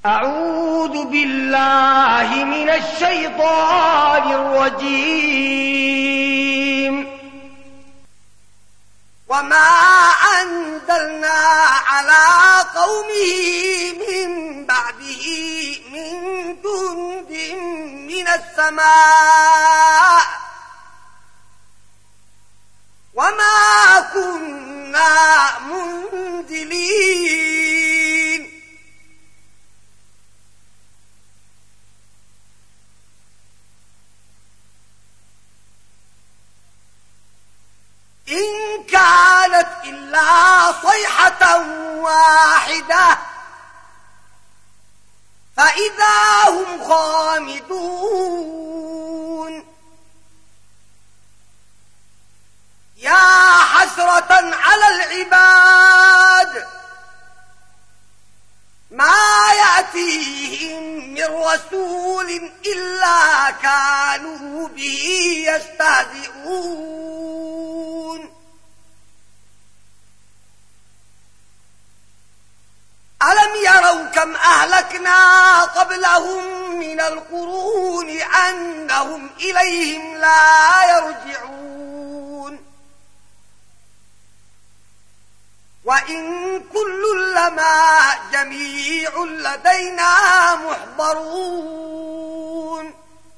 أعوذ بالله من الشيطان الرجيم. وما أنزلنا على قومه من بعده من جند من السماء وما كنا منزلين. إن كانت إلا صيحة واحدة فإذا هم خامدون. يا حسرة على العباد ما يأتيهم من رسول إلا كانوا به يستهزئون. ألم يروا كم أهلكنا قبلهم من القرون أنهم إليهم لا يرجعون. وإن كل لما جميع لدينا محضرون.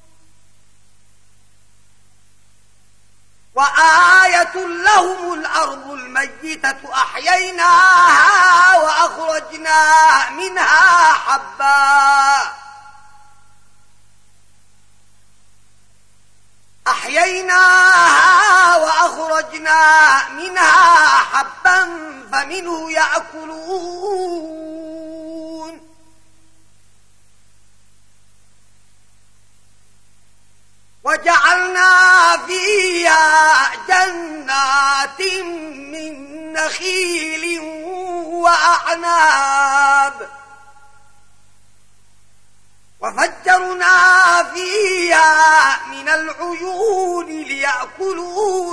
وآية لهم الأرض الميتة أحييناها وأخرجنا منها حبا فمنه يأكلون. وجعلنا فيها جنات من نخيل وأعناب وفجرنا فيها من العيون ليأكلوا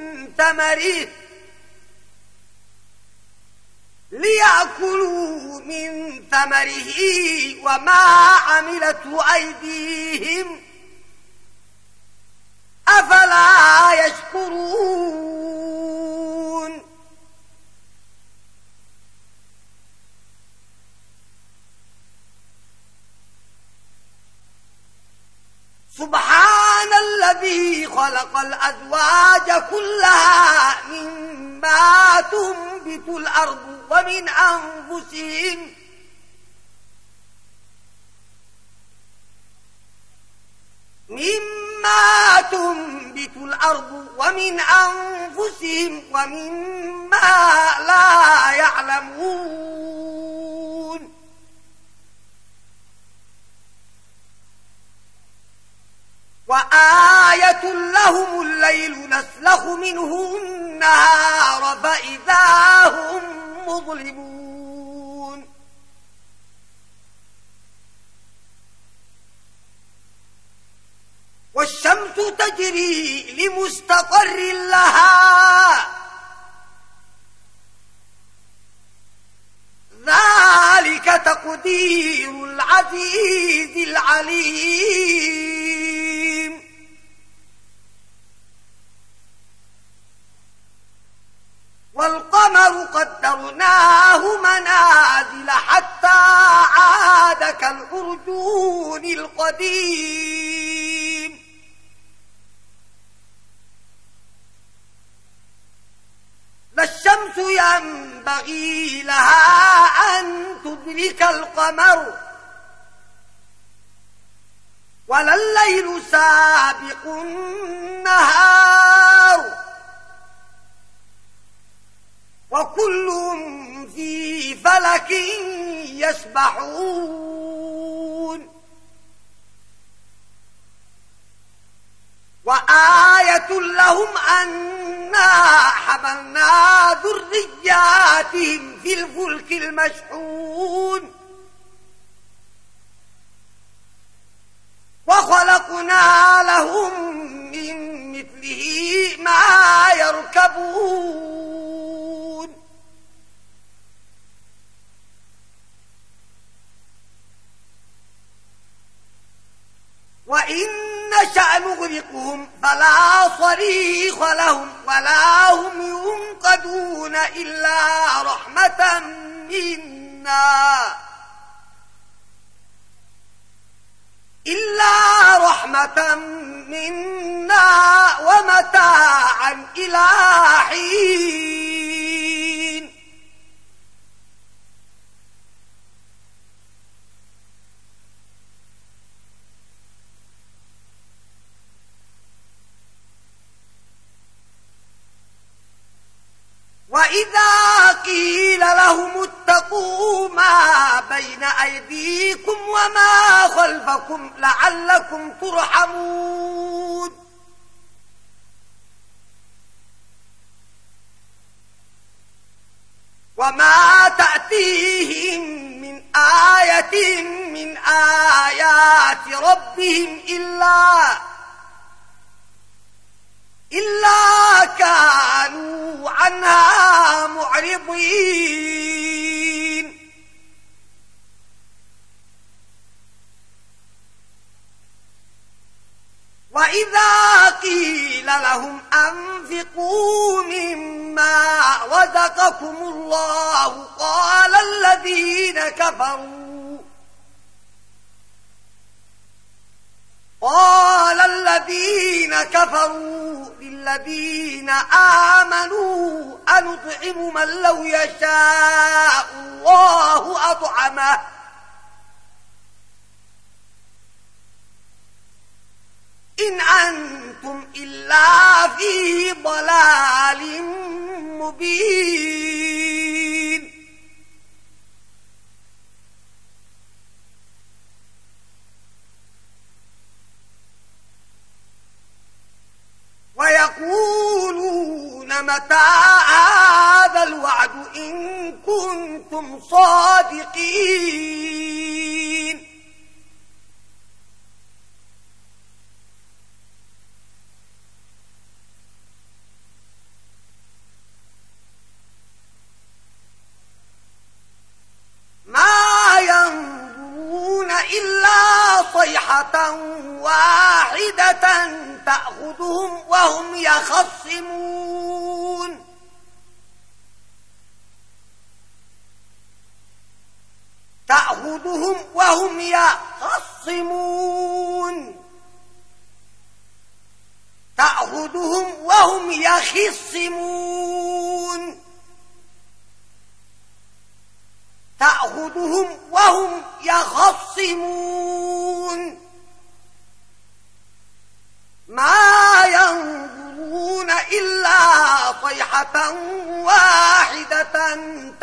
من ثمره وما عملته أيديهم أفلا يشكرون. سبحان الذي خلق الأزواج كلها مما تنبت الأرض ومن أنفسهم ومما لا يعلمون. وآية لهم الليل نسلخ منه النهار فإذا هم مظلمون. والشمس تجري لمستقر لها ذلك تقدير العزيز العليم. والقمر قدرناه منازل حتى عاد كالعرجون القديم. لا الشمس ينبغي لها أن تدرك القمر ولا الليل سابق النهار وكل في فلك يسبحون. وآية لهم أنا حملنا ذرياتهم في الفلك المشحون وخلقنا لهم من مثله ما يركبون. وإن نشأ نغرقهم فلا صريخ لهم ولا هم ينقذون إلا رحمة منا ومتاعا إلى حين. وإذا قيل لهم اتقوا ما بين أيديكم وما خلفكم لعلكم ترحمون وما تأتيهم من آية من آيات ربهم إلا كانوا عنها معرضين. وإذا قيل لهم أنفقوا مما رزقكم الله قال الذين كفروا للذين آمنوا أنطعم من لو يشاء الله أطعمه إن أنتم إلا في ضلال مبين. ويقولون متى هذا الوعد إن كنتم صادقين. ما ينظرون إلا صيحة واحدة تأخذهم وهم يخصمون. تأخذهم وهم يخصمون. ما ينظرون إلا صيحة واحدة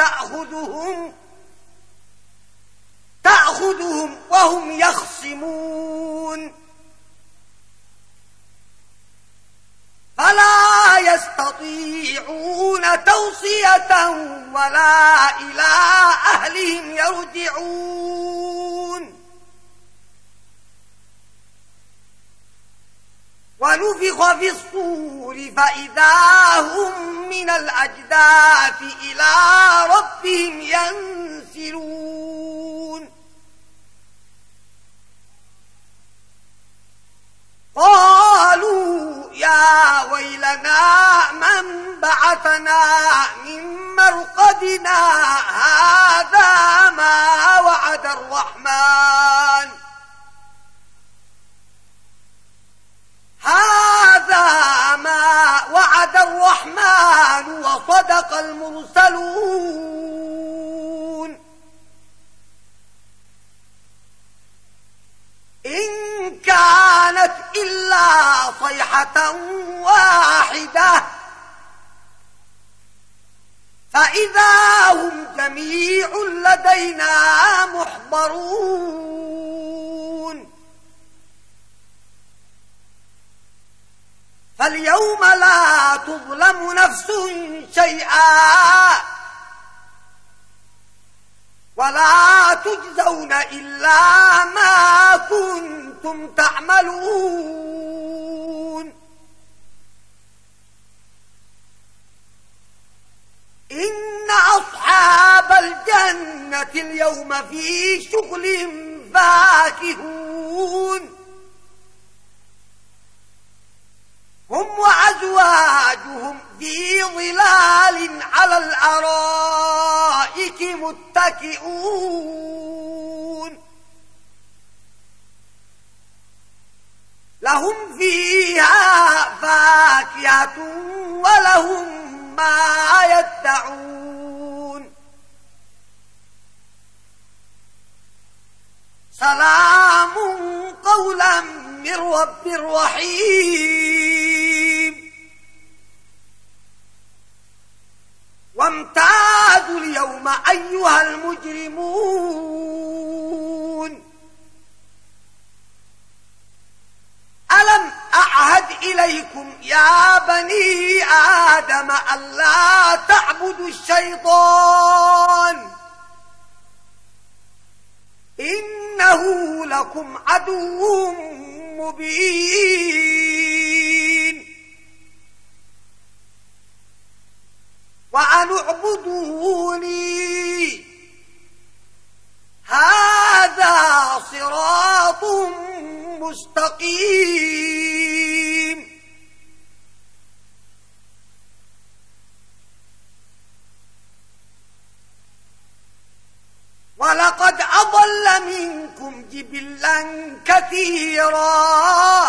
تأخذهم وهم يخصمون. فلا يستطيعون توصية ولا إلى أهلهم يرجعون. ونفخ في الصور فإذا هم من الأجداث إلى ربهم ينسلون. قالوا يا ويلنا من بعثنا من مرقدنا هذا ما وعد الرحمن وصدق المرسلون. إن كانت إلا صيحة واحدة فإذا هم جميع لدينا محضرون. فاليوم لا تظلم نفس شيئا ولا تجزون إلا ما كنتم تعملون. إن أصحاب الجنة اليوم في شغل فاكهون. هم وأزواجهم في ظلال على الأرائك متكئون لهم فيها فاكهة ولهم ما يدعون سلام قولا من رب رحيم وامتازوا اليوم أيها المجرمون ألم أعهد إليكم يا بني آدم ألا تعبدوا الشيطان إنه لكم عدو مبين وأن اعبدوني هذا صراط مستقيم ولقد أضل منكم جبلا كثيرا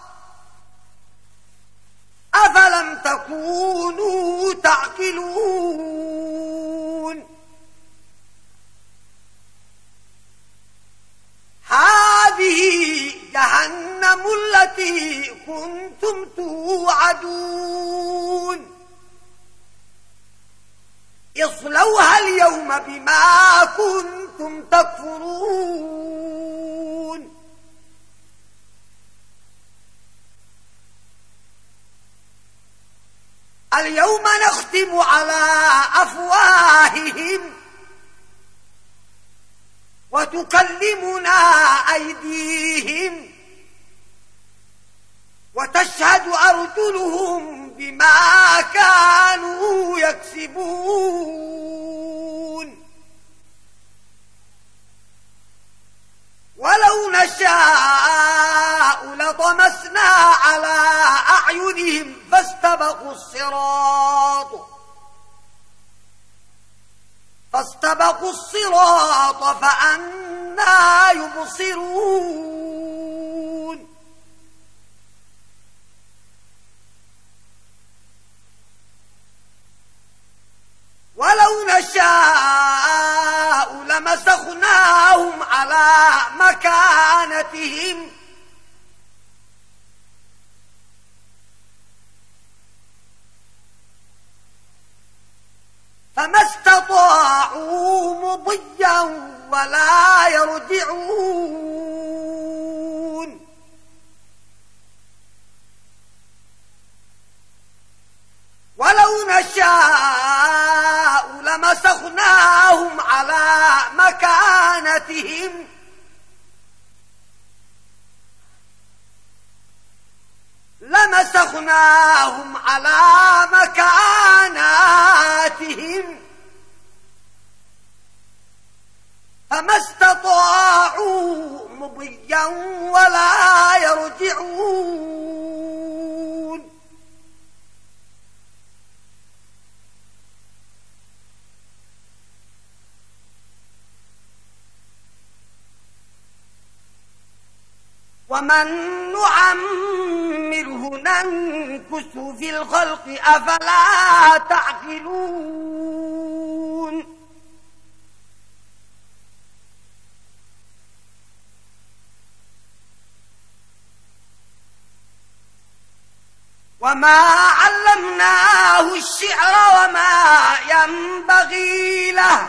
أفلم تكونوا تعقلون هذه جهنم التي كنتم توعدون اصلوها اليوم بما كنتم تكفرون اليوم نختم على أفواههم وتكلمنا أيديهم وتشهد أرجلهم بما كانوا يكسبون ولو نشاء لطمسنا على أعينهم فاستبقوا الصراط فأنى يبصرون ولو نشاء لمسخناهم على مكانتهم فما استطاعوا مضيا ولا يرجعون ولو نشاء لمسخناهم على مكانتهم فما استطاعوا مضيا ولا يرجعون ومن نعمره ننكسه في الخلق أفلا تعقلون وما علمناه الشعر وما ينبغي له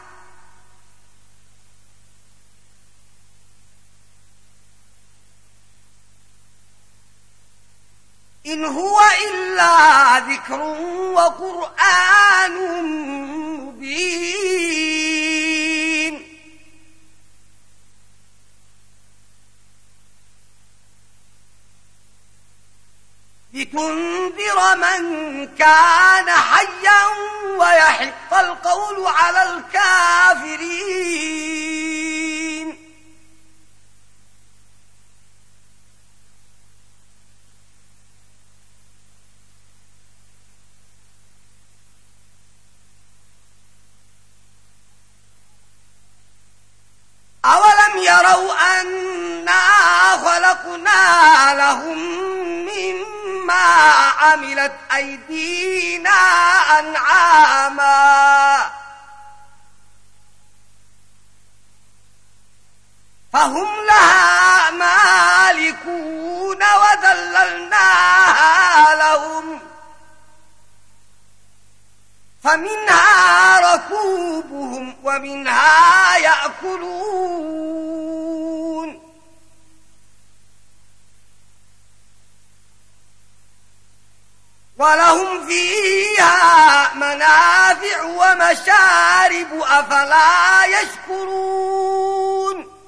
إن هو إلا ذكر وقرآن مبين لتنذر من كان حيا ويحق القول على الكافرين لهم مما عملت أيدينا أنعاما فهم لها مالكون وذللناها لهم فمنها ركوبهم ومنها يأكلون ولهم فيها منافع ومشارب أفلا يشكرون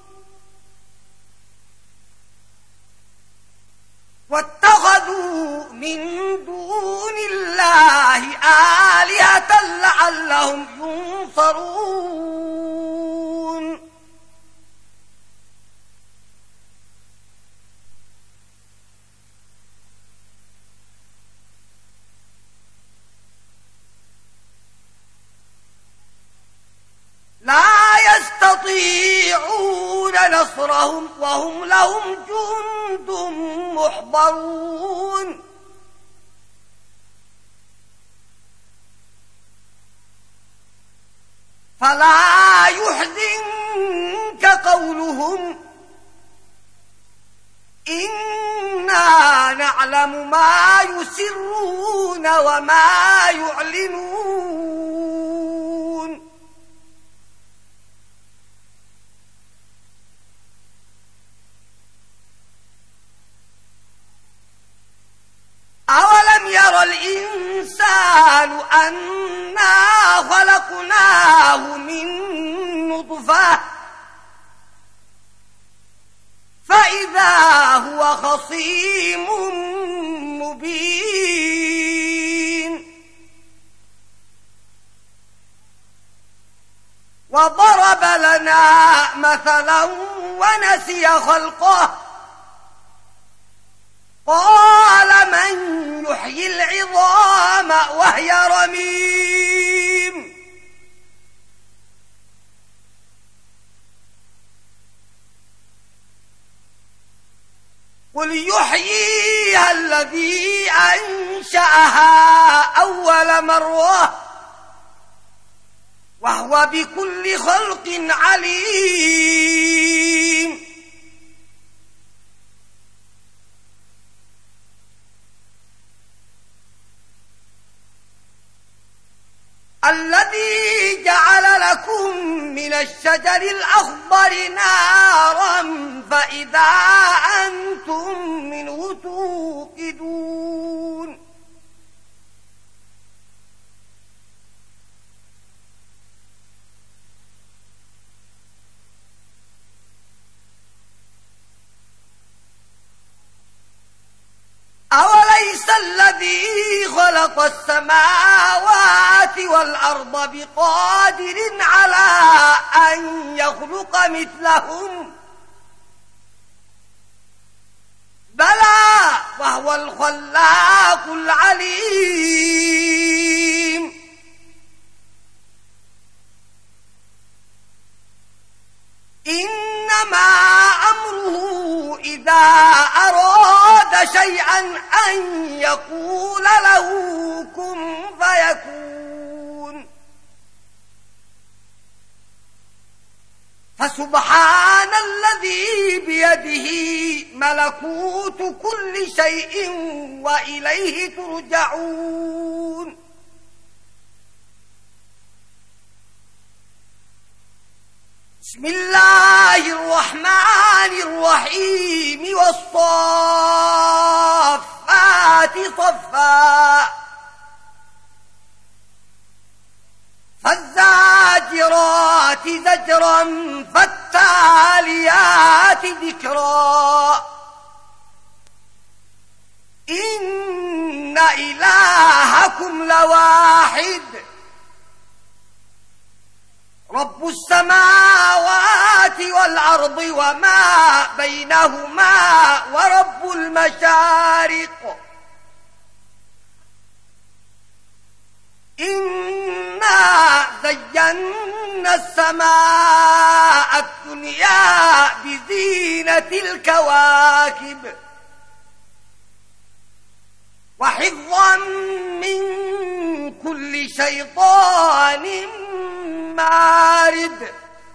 واتخذوا من دون الله آلهة لعلهم ينصرون لا يستطيعون نصرهم وهم لهم جند محضرون فلا يحزنك قولهم إنا نعلم ما يسرون وما يعلنون أولم ير الإنسان أنا خلقناه من نطفة فإذا هو خصيم مبين وضرب لنا مثلا ونسي خلقه قال من يحيي العظام وهي رميم قل يحييها الذي أنشأها أول مرة وهو بكل خلق عليم الذي جعل لكم من الشجر الأخضر نارا فإذا أنتم منه توقدون أوليس الذي خلق السماوات والأرض بقادر على أن يخلق مثلهم بلى وهو الخلاق العليم إنما أمره إذا أراد شيئا أن يقول له كن فيكون فسبحان الذي بيده ملكوت كل شيء وإليه ترجعون بسم الله الرحمن الرحيم والصافات صفا فالزاجرات زجرا فالتاليات ذكرا إن إلهكم لواحد رب السماوات والأرض وما بينهما ورب المشارق إنا زينا السماء الدنيا بزينة الكواكب وحفظا من كل شيطان مارد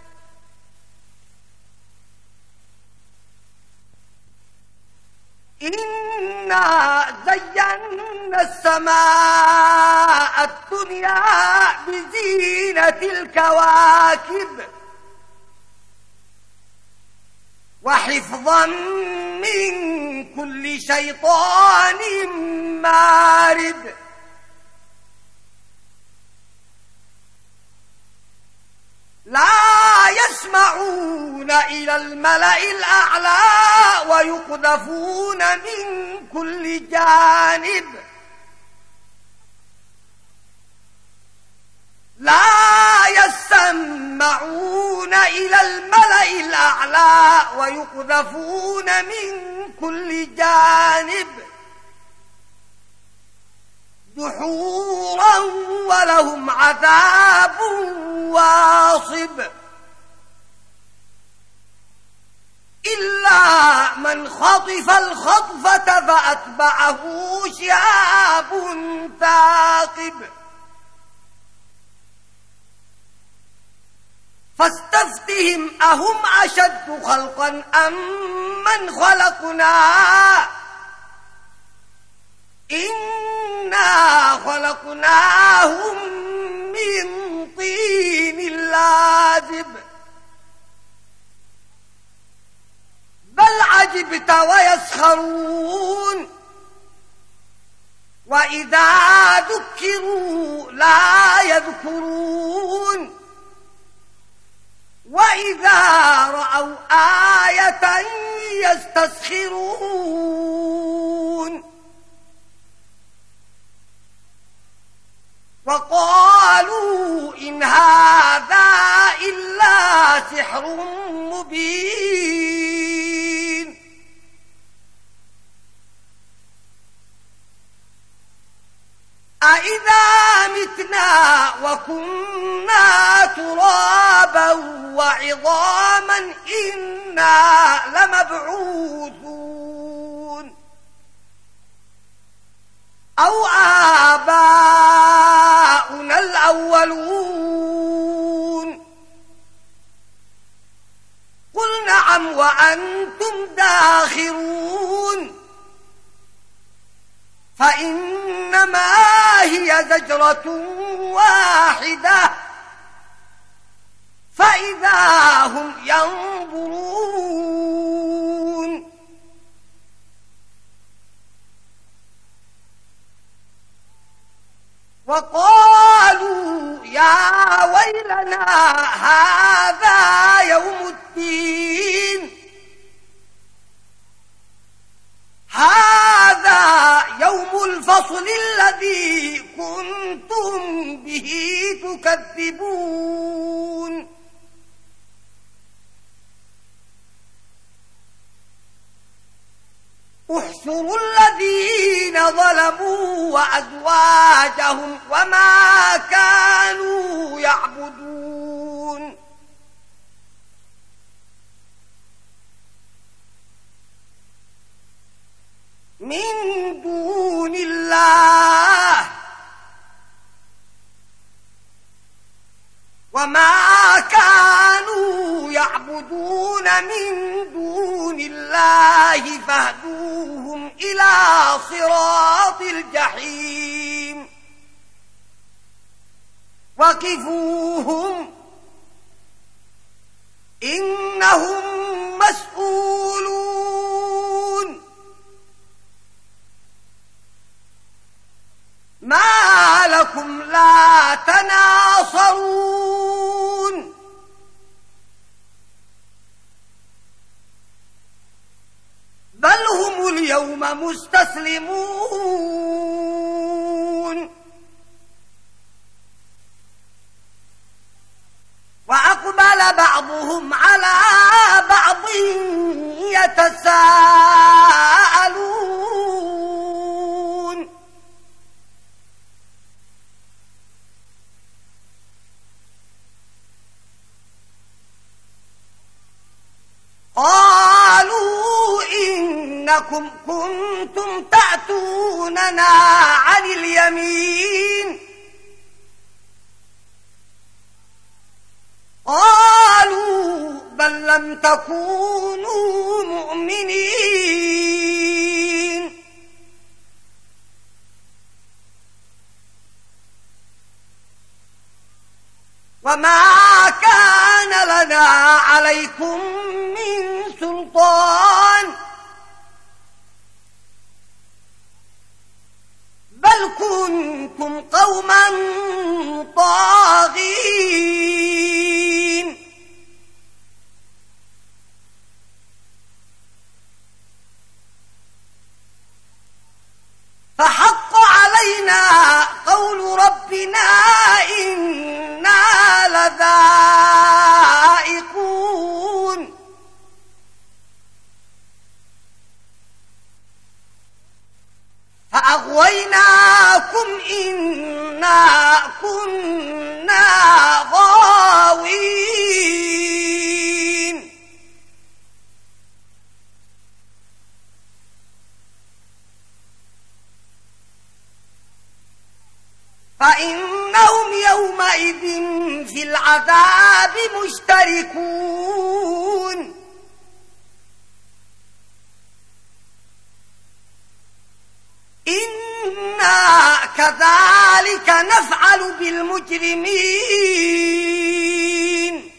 إنا زينا السماء الدنيا بزينة الكواكب وحفظا من كل شيطان مارد لا يسمعون إلى الملأ الأعلى ويقذفون من كل جانب لا يسمعون إلى الملأ الأعلى ويقذفون من كل جانب دحورا ولهم عذاب واصب إلا من خطف الخطفة فأتبعه شهاب ثاقب فاستفتهم أهم أشد خلقا أم من خلقنا إنا خلقناهم من طين لازب بل عجبت ويسخرون وإذا ذكروا لا يذكرون وإذا رأوا آية يستسخرون وقالوا إن هذا إلا سحر مبين أإذا متنا وكنا ترابا وعظاما إنا لمبعوثون أو آباؤنا الأولون قل نعم وأنتم داخرون فإنما هي زجرة واحدة فإذا هم ينظرون وقالوا يا ويلنا هذا يوم الدين هذا يوم الفصل الذي كنتم به تكذبون احشروا الذين ظلموا وأزواجهم وما كانوا يعبدون من دون الله وما كانوا يعبدون من دون الله فاهدوهم إلى صراط الجحيم وقفوهم إنهم مسؤولون ما لكم لا تناصرون بل هم اليوم مستسلمون وأقبل بعضهم على بعض يتساءلون قالوا إنا إنكم كنتم تأتوننا عن اليمين قالوا بل لم تكونوا مؤمنين وما كان لنا عليكم من سلطان بل كنتم قوما طاغين فحق علينا قول ربنا إنا لذائقون فأغويناكم إنا كنا غاوين فإنهم يومئذ في العذاب مشتركون إنا كذلك نفعل بالمجرمين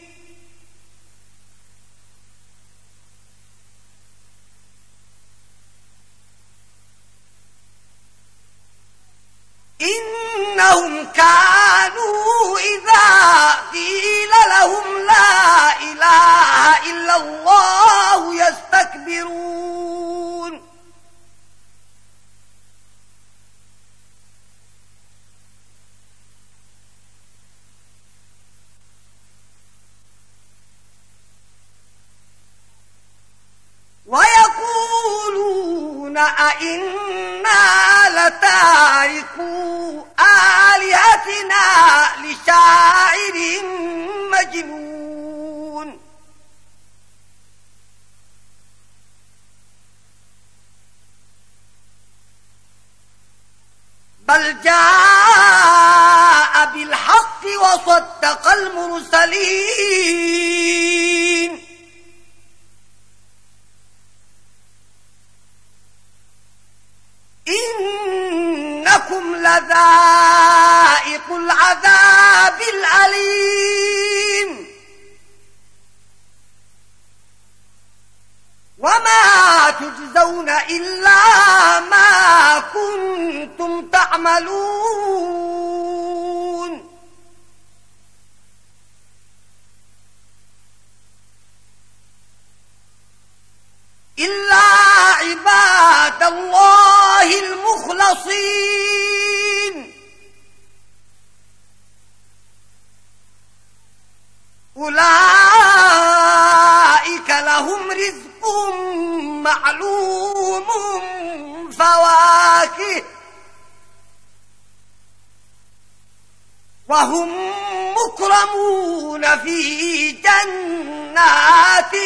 إنهم كانوا إذا قيل لهم لا إله إلا الله يستكبرون ويقولون أئنا لتاركو آلهتنا لشاعر مجنون بل جاء بالحق وصدق المرسلين إنكم لذائق العذاب الأليم وما تجزون إلا ما كنتم تعملون إلا عباد الله المخلصين أولئك لهم رزق معلوم فواكه وهم مكرمون في جنات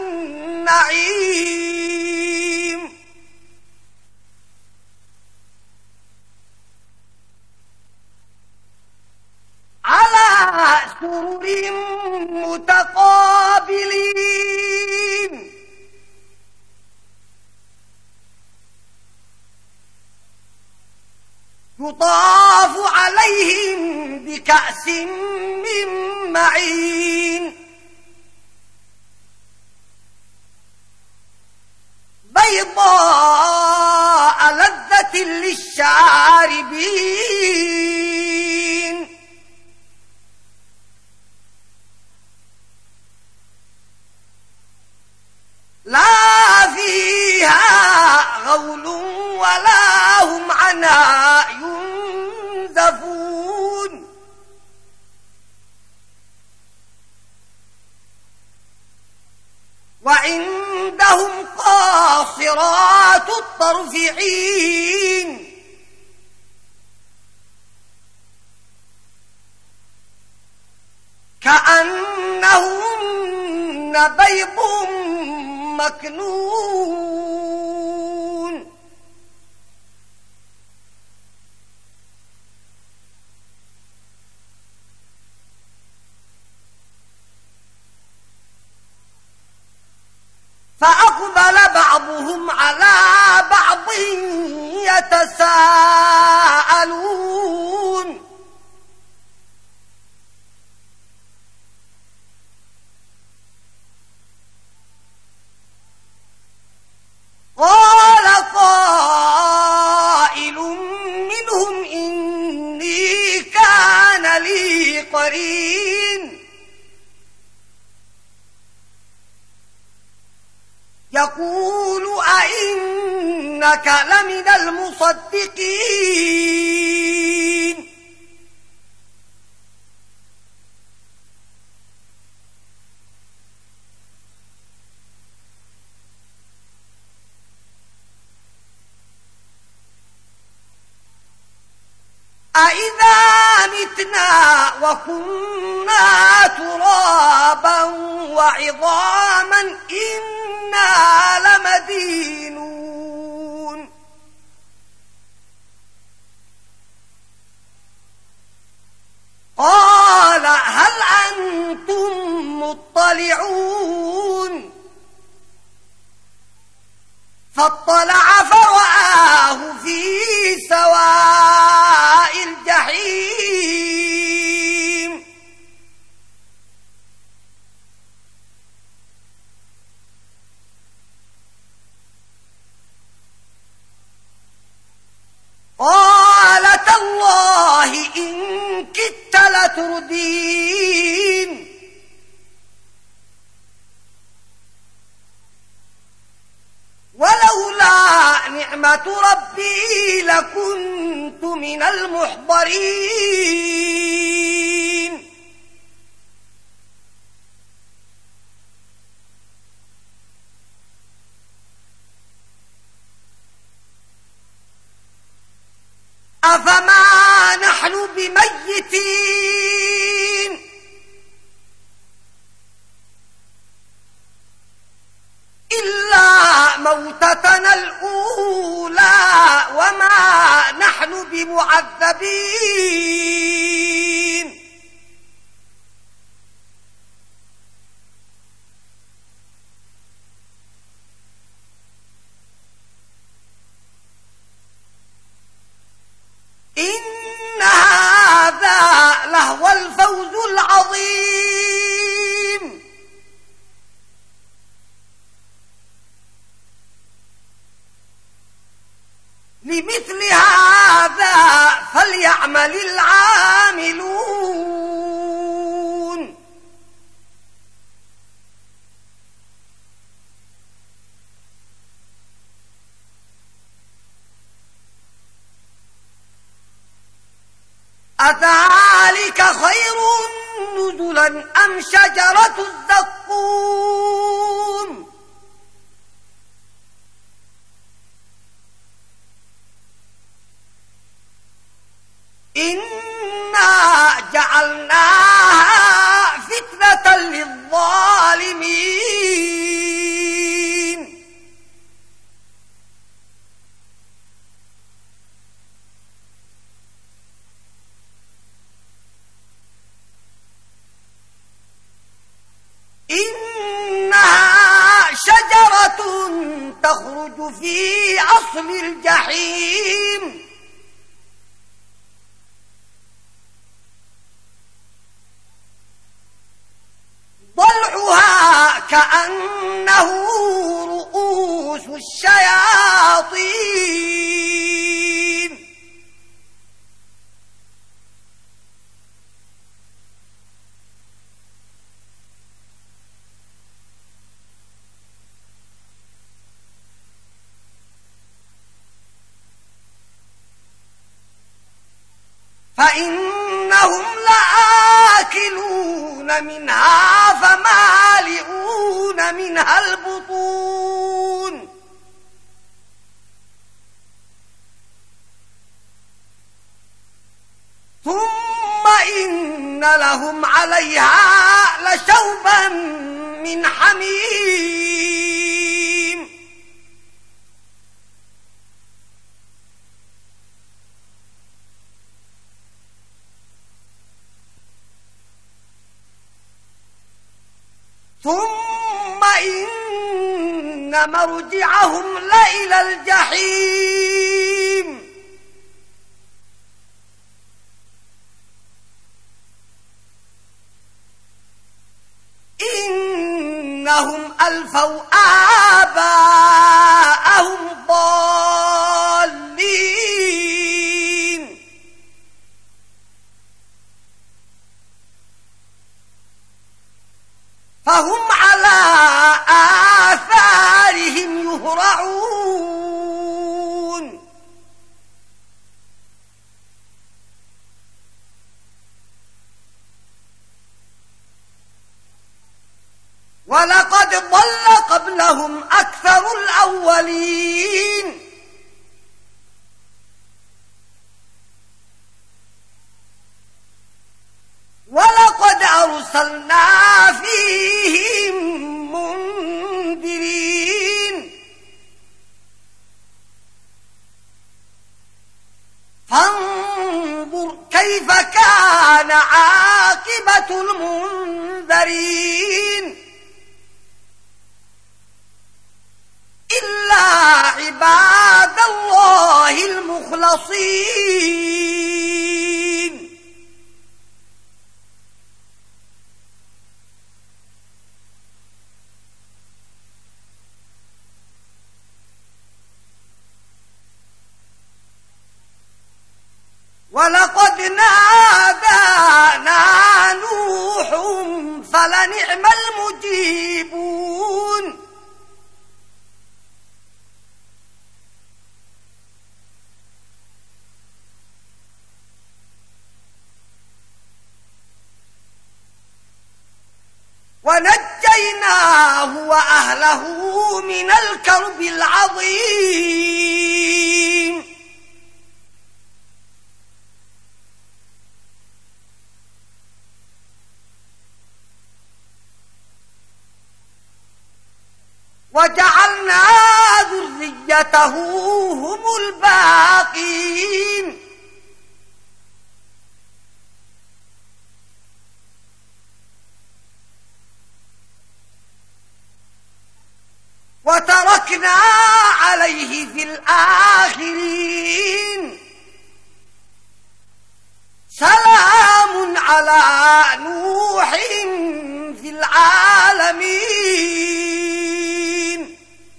النعيم على سرر متقابلين يطاف عليهم بكأس من معين بيضاء لذة للشاربين لا فيها غول ولا هم عنها ينزفون وعندهم قاصرات الطرف عين كأنهن بيض مكنون فأقبل بعضهم على بعض يتساءلون قال قائل منهم إني كان لي قرين يقول أئنك لمن المصدقين أإذا متنا وكنا ترابا وعظاما إنا لمدينون قال هل أنتم مطلعون فاطلع فرآه في سواء الجحيم قال تالله إن كدت لتردين ولولا نعمة ربي لكنت من المحضرين أفما نحن بميتين إلا موتتنا الأولى وما نحن بمعذبين إن هذا لهو الفوز العظيم لمثل هذا فليعمل العاملون أذلك خير نزلا أم شجرة الزقوم إنا جعلناها فتنة للظالمين إنها شجرة تخرج في أصل الجحيم ضلعها كأنه رؤوس الشياطين فإنهم لآكلون منها فمالئون منها البطون ثم إن لهم عليها لشوبا من حميم ثم إن إن مرجعهم لإلى الجحيم إنهم ألفوا آباءهم ضالين فهم على آثارهم يهرعون ولقد ضل قبلهم أكثر الأولين ولقد أرسلنا فيهم منذرين فانظر كيف كان عاقبة المنذرين إلا عباد الله المخلصين ولقد نادانا نوح فلنعم المجيبون ونجيناه وأهله من الكرب العظيم وجعلنا ذريته هم الباقين وتركنا عليه في الآخرين سلام على نوح في العالمين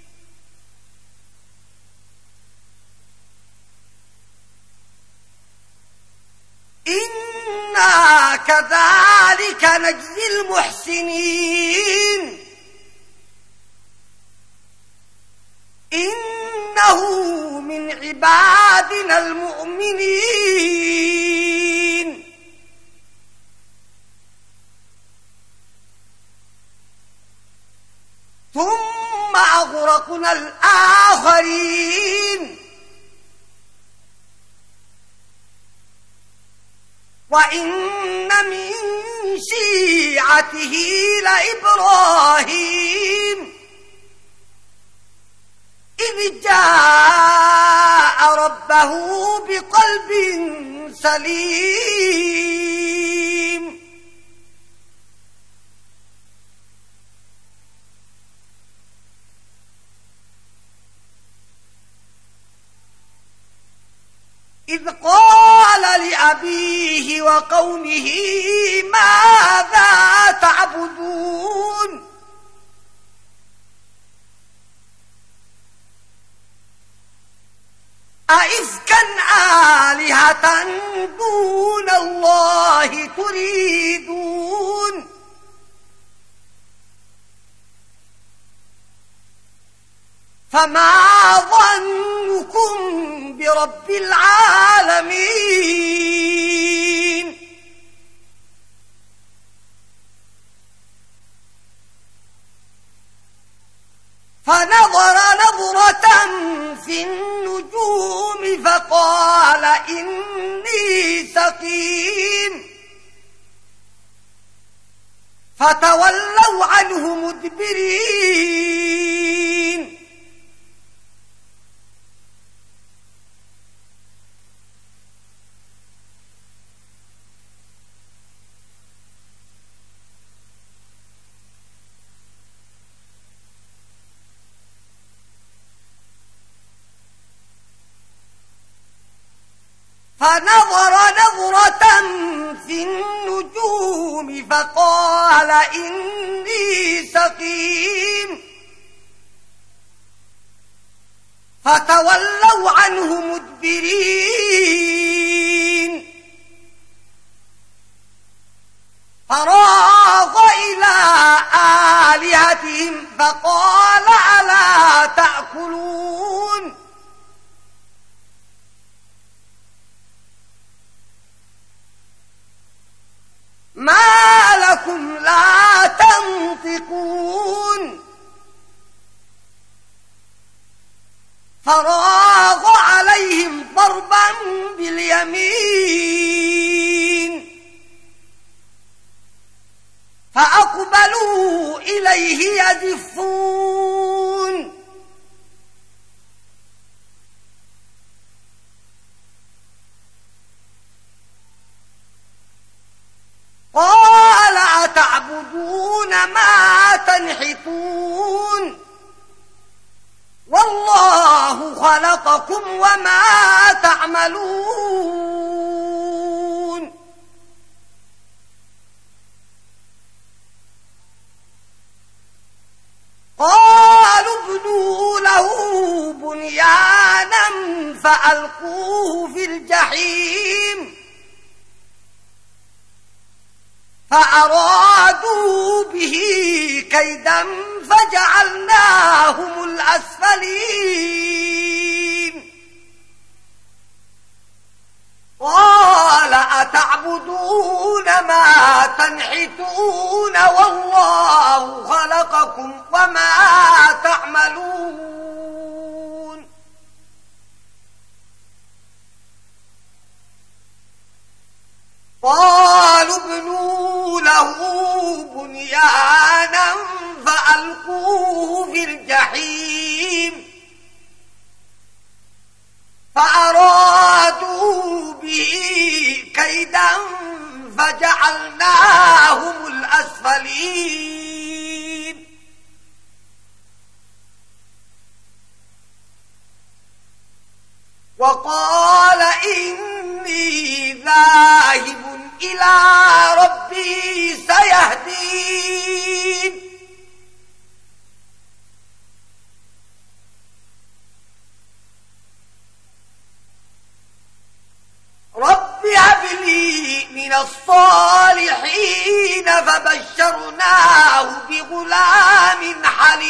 إنا كذلك نجزي المحسنين إنه من عبادنا المؤمنين ثم أغرقنا الآخرين وإن من شيعته لإبراهيم إذ جاء ربه بقلب سليم إذ قال لأبيه وقومه ماذا تعبدون أئفكا آلهة دون الله تريدون فما ظنكم برب العالمين فنظر نظرة في النجوم فقال إني سقيم فتولوا عنه مدبرين فنظر نظرة في النجوم فقال إني سقيم فتولوا عنه مدبرين فراغ إلى آلهتهم فقال ألا تأكلون ما لكم لا تنطقون فراغ عليهم ضربا باليمين فأقبلوا إليه يزفون قال أتعبدون ما تنحتون والله خلقكم وما تعملون قالوا ابنوا له بنيانا فألقوه في الجحيم فأرادوا به كيدا فجعلناهم الأسفلين قال أتعبدون ما تنحتون والله خلقكم وما تعملون قالوا ابنوا له بنيانا فألقوه في الجحيم فأرادوا به كيدا فجعلناهم الأسفلين وقال إني ذاهب إلى ربي سيهدين رب هب لي من الصالحين فبشرناه بغلام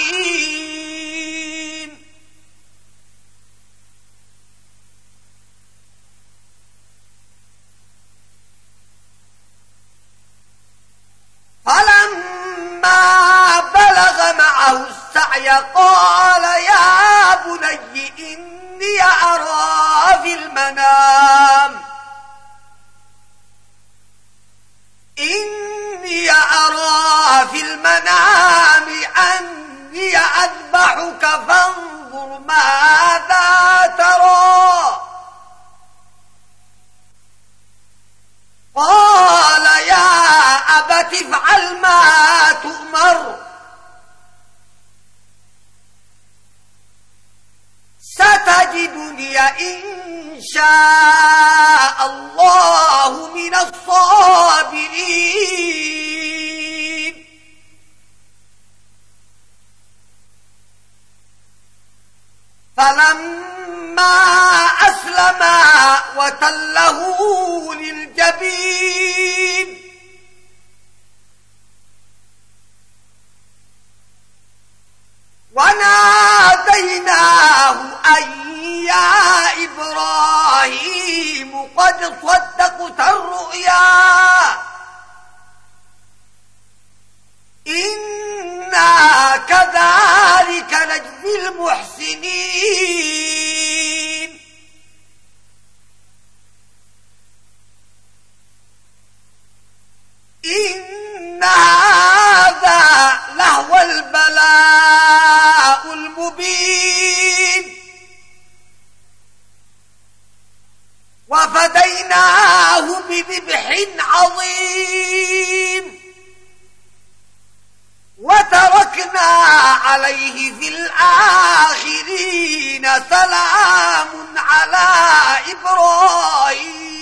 حليم فلما بلغ معه السعي قال يا بني إني أرى في المنام أني أذبحك فانظر ماذا ترى قال يا أبت افعل ما تؤمر ستجدني إن شاء الله من الصابرين فلما أسلما وتله للجبين وناديناه أن يا إبراهيم قد صدقت الرؤيا إنا كذلك نجزي المحسنين إن هذا لهو البلاء المبين وفديناه بذبح عظيم وتركنا عليه في الآخرين سلام على إبراهيم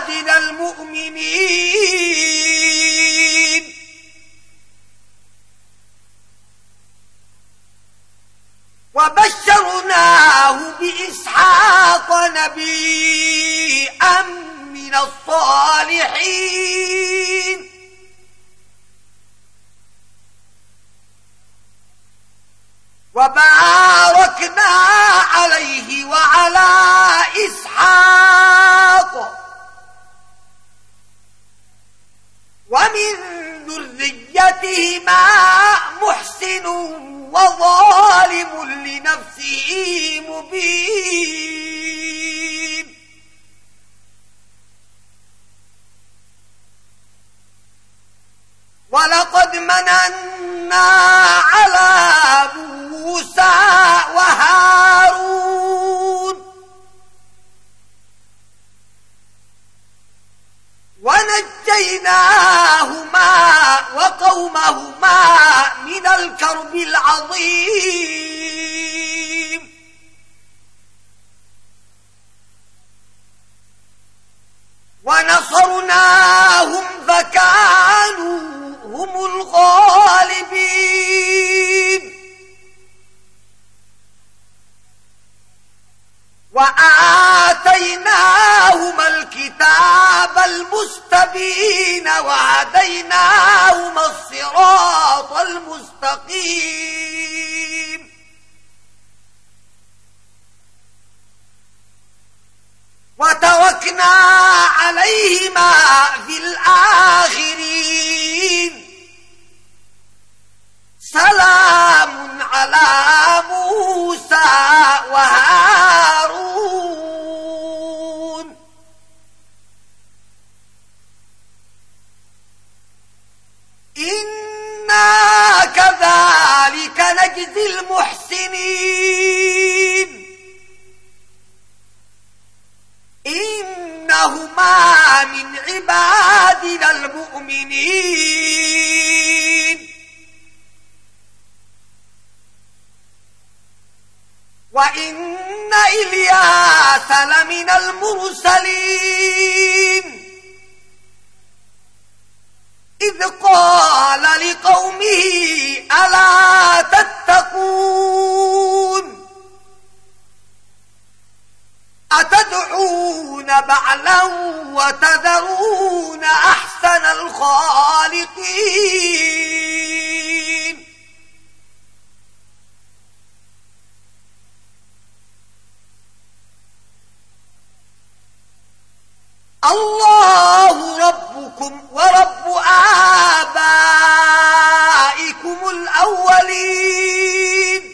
عبادنا المؤمنين وبشرناه بإسحاق نبيا من الصالحين وباركنا عليه وعلى إسحاق ومن ذريتهما محسن وظالم لنفسه مبين ولقد مننا على موسى وهارون ونجيناهما وقومهما من الكرب العظيم ونصرناهم فكانوا هم الغالبين وآتيناهما الكتاب المستبين وهديناهما الصراط المستقيم وتركنا عليهما في الآخرين سلام على موسى وهارون إنا كذلك نجزي المحسنين إنهما من عبادنا المؤمنين وإن إلياس لمن المرسلين إذ قال لقومه ألا تتقون أتدعون بعلا وتذرون أحسن الخالقين الله ربكم ورب آبائكم الأولين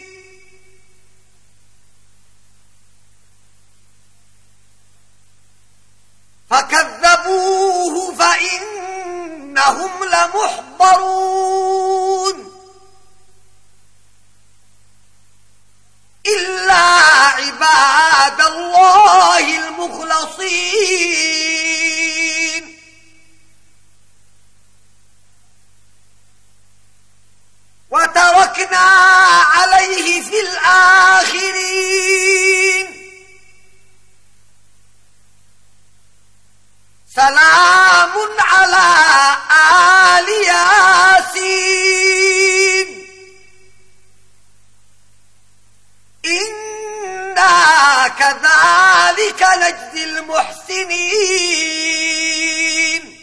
فكذبوه فإنهم لمحضرون إلا عباد الله المخلصين وتركنا عليه في الآخرين سلام على آل ياسين إنا كذلك نجزي المحسنين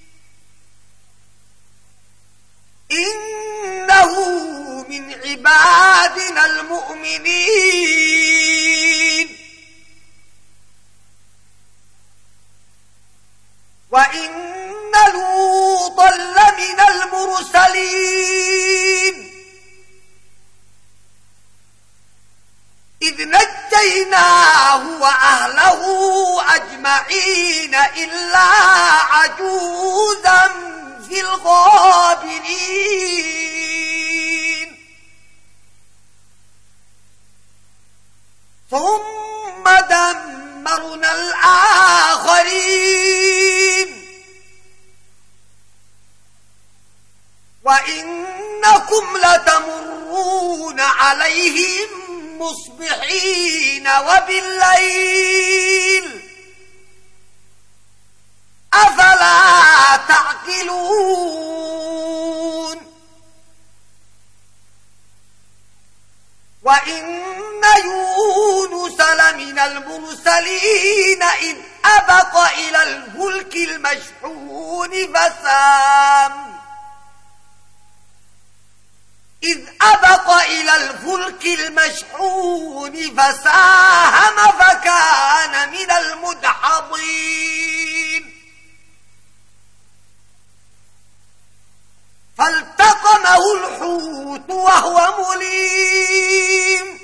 إنه من عبادنا المؤمنين وإن لوطا لمن المرسلين إذ نجيناه وأهله أجمعين إلا عجوزا في الغابرين ثم دمرنا الآخرين وإنكم لتمرون عليهم مصبحين وبالليل أفلا تعقلون وإن يونس لمن المرسلين إذ أبق إلى الفلك المشحون فساهم فكان من المدحضين فالتقمه الحوت وهو مليم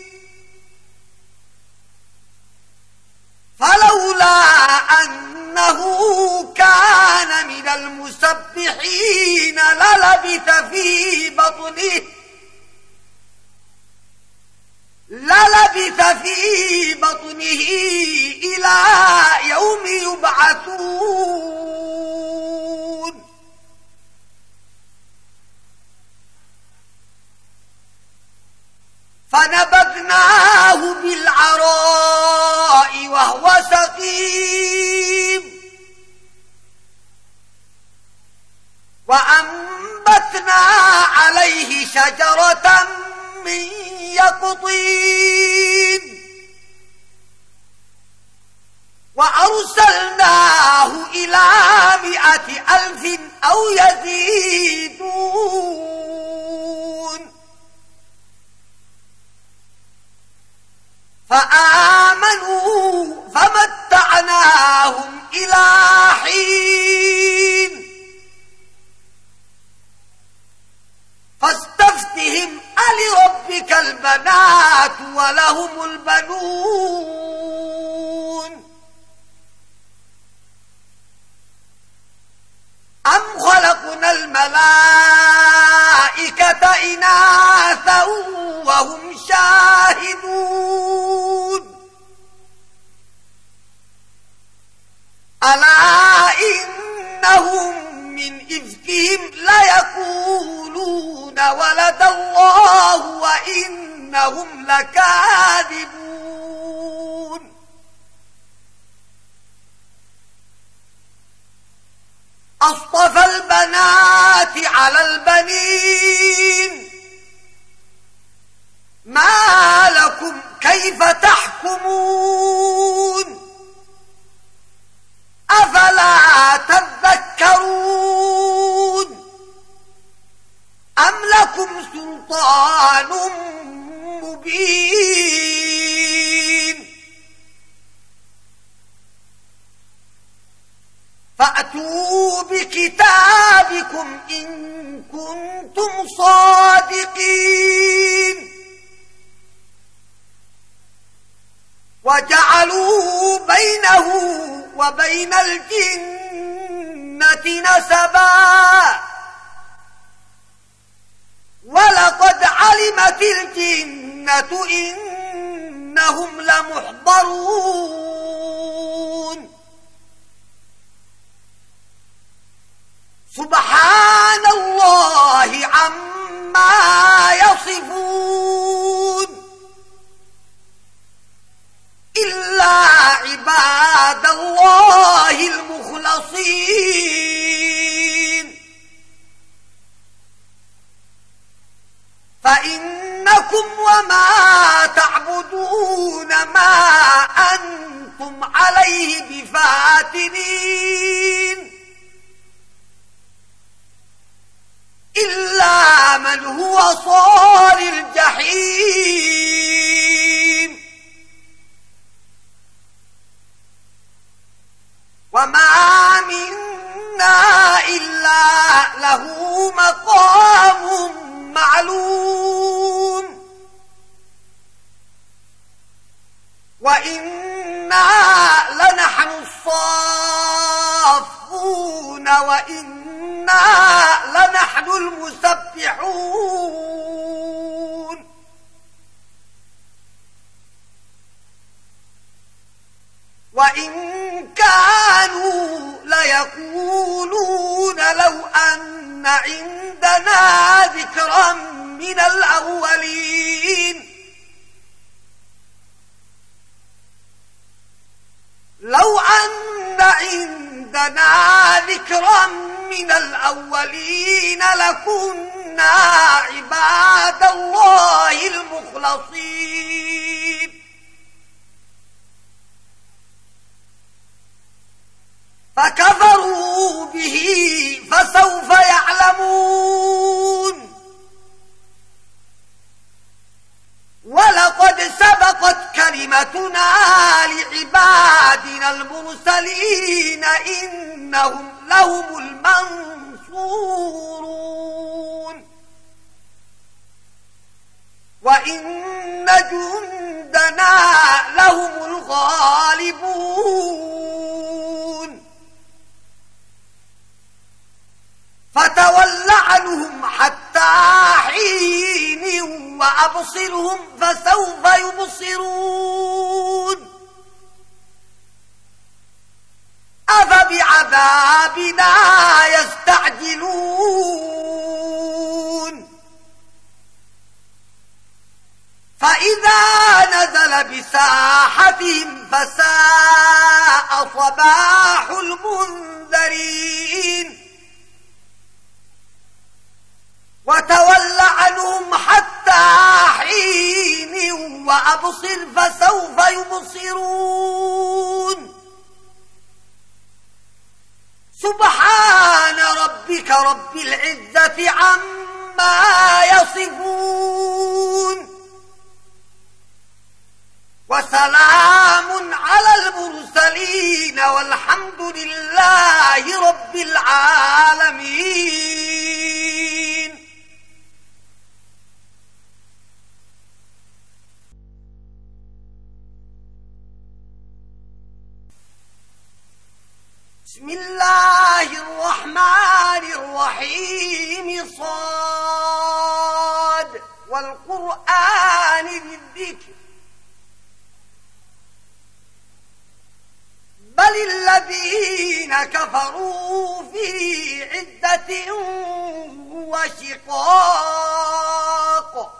فلولا أنه كان من المسبحين للبث في بطنه إلى يوم يبعثون فنبذناه بالعراء وهو سقيم وأنبتنا عليه شجرة من يقطين وأرسلناه إلى 100,000 أو يزيدون فآمنوا فمتعناهم إلى حين فاستفتهم ألربك البنات ولهم البنون أم خلقنا الملائكة إناثا وهم شاهدون ألا إنهم من إفكهم ليقولون ولد الله وإنهم لكاذبون أصطفى البنات على البنين ما لكم كيف تحكمون أفلا تذكرون أم لكم سلطان مبين فأتوا بكتابكم إن كنتم صادقين وجعلوا بينه وبين الجنة نسبا ولقد علمت الجنة إنهم لمحضرون سبحان الله عما يصفون إلا عباد الله المخلصين فإنكم وما تعبدون ما أنتم عليه بفاتنين إلا من هو صال الجحيم وما منا إلا له مقام معلوم وإنا لنحن الصافون وإنا لنحن المسبحون وإن كانوا ليقولون لو أن عندنا ذكرا من الأولين لو أن عندنا من الأولين لكنا عباد الله المخلصين فكفروا به فسوف يعلمون ولقد سبقت كلمتنا لعبادنا المرسلين إنهم لهم المنصورون وإن جندنا لهم الغالبون فتول عنهم حتى حين وأبصرهم فسوف يبصرون أفبعذابنا يستعجلون فإذا نزل بساحتهم فساء صباح المنذرين وتول عنهم حتى حين وأبصر فسوف يبصرون سبحان ربك رب العزة عما يصفون وسلام على المرسلين والحمد لله رب العالمين. بسم الله الرحمن الرحيم صاد والقرآن بالذكر بل الذين كفروا في عدة وشقاق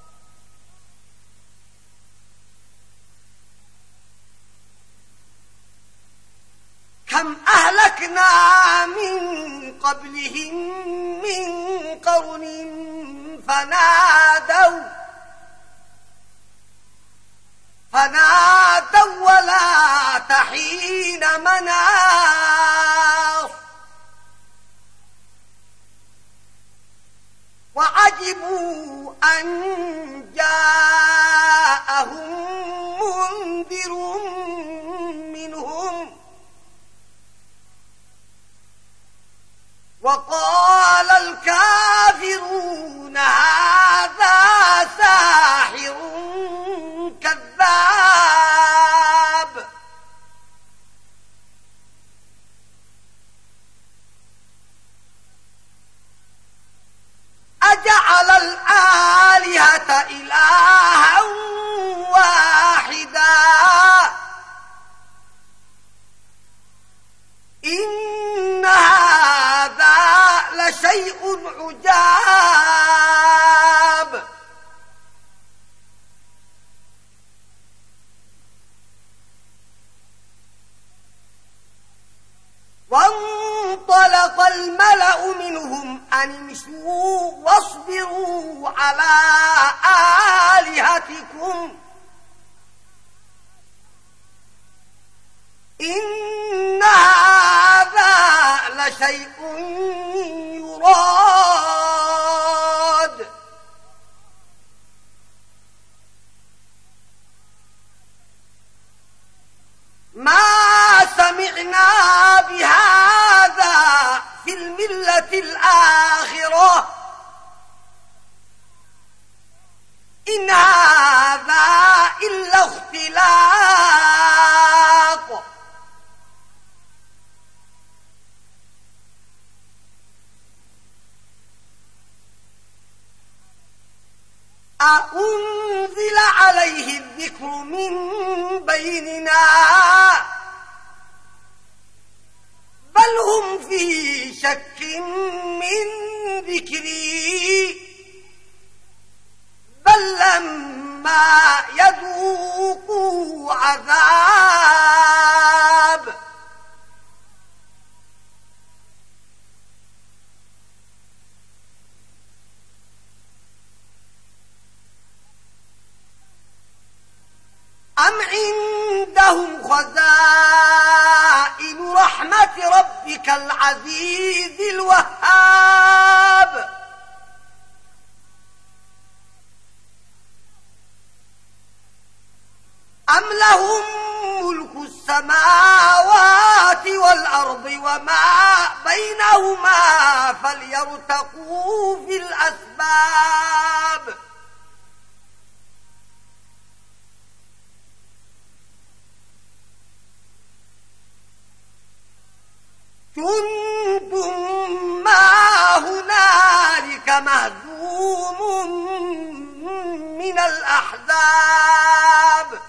كم أهلكنا من قبلهم من قرن فنادوا ولا تحين مناص وعجبوا أن جاءهم منذر منهم وقال الكافرون هذا ساحر كذاب أجعل الآلهة إلها واحدا إن هذا لشيء عجاب وانطلق الملأ منهم أن امشوا واصبروا على آلهتكم إن هذا لشيء يراد ما سمعنا بهذا في الملة الآخرة إن هذا إلا اختلاق أأنزل عليه الذكر من بيننا بل هم في شك من ذكري بل لما يذوقوا عذاب. لهم خزائن رحمة ربك العزيز الوهاب أم لهم ملك السماوات والأرض وما بينهما فليرتقوا في الأسباب جند ما هنالك مهزوم من الأحزاب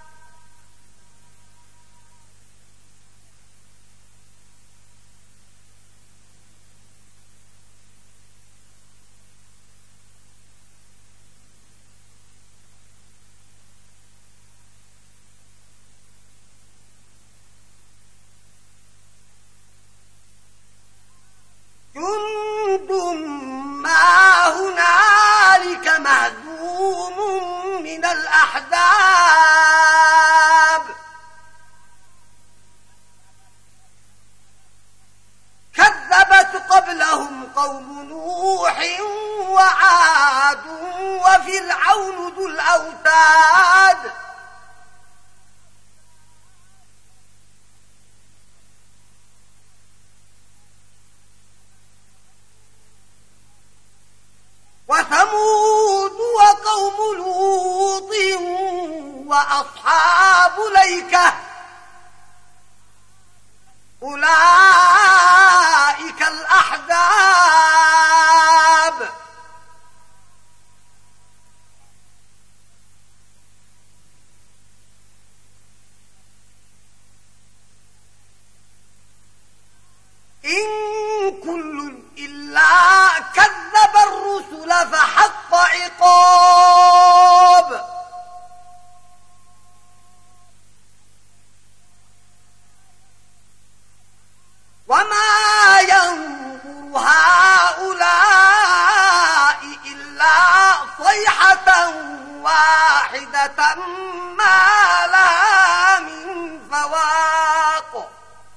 جند ما هنالك مهزوم من الأحزاب كذبت قبلهم قوم نوح وعاد وفرعون ذو الأوتاد وثمود وقوم لوط وأصحاب الأيكة أولئك الأحزاب إن كل إلا كذب الرسل فحق عقاب وما ينظر هؤلاء إلا صيحة واحدة ما لها من فواق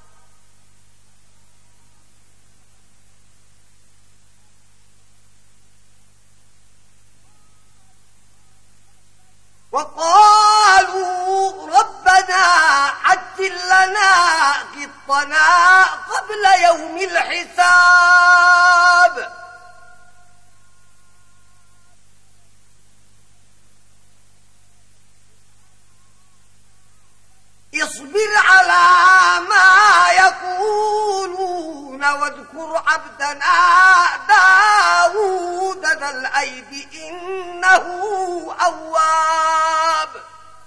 وقالوا ربنا عجل لنا قطنا قبل يوم الحساب اصبر على ما يقولون واذكر عبدنا داود ذا الأيد إنه أواب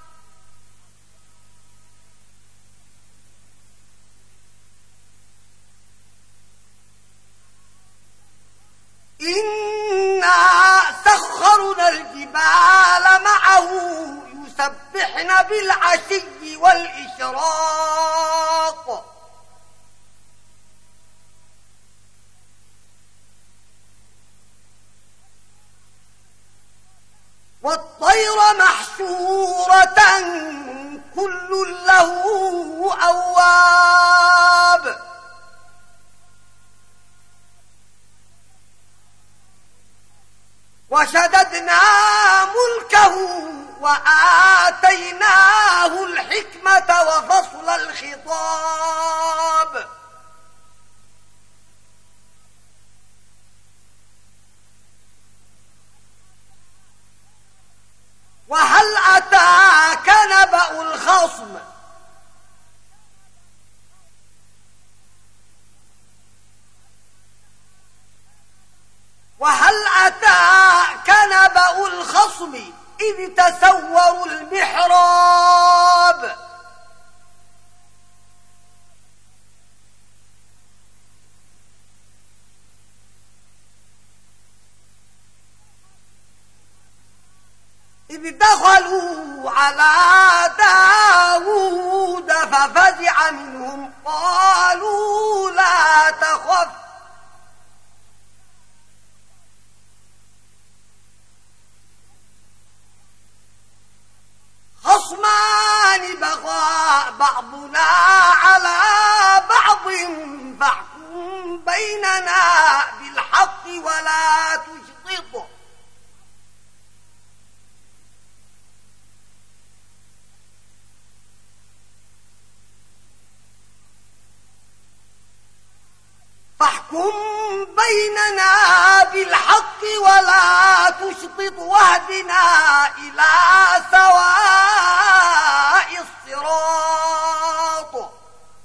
إنا سخرنا الجبال معه يسبحن بالعشي والإشراق والطير محشورة كل له أواب وشددنا ملكه وآتيناه الحكمة وفصل الخطاب وهل أتاك نبأ الخصم وهل أتاك نبأ الخصم إذ تسوروا المحراب إذ دخلوا على داود ففزع منهم قالوا لا تخف خصمان بغى بعضنا على بعض فاحكم بيننا بالحق ولا تشطط واهدنا إلى سواء الصراط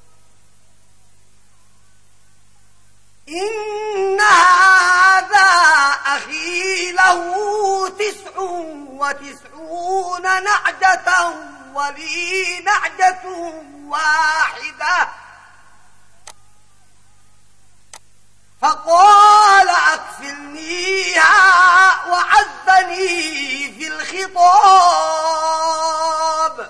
إن هذا أخي له 99 نعجة ولي نعجة واحدة فقال أكفلنيها وعزني في الخطاب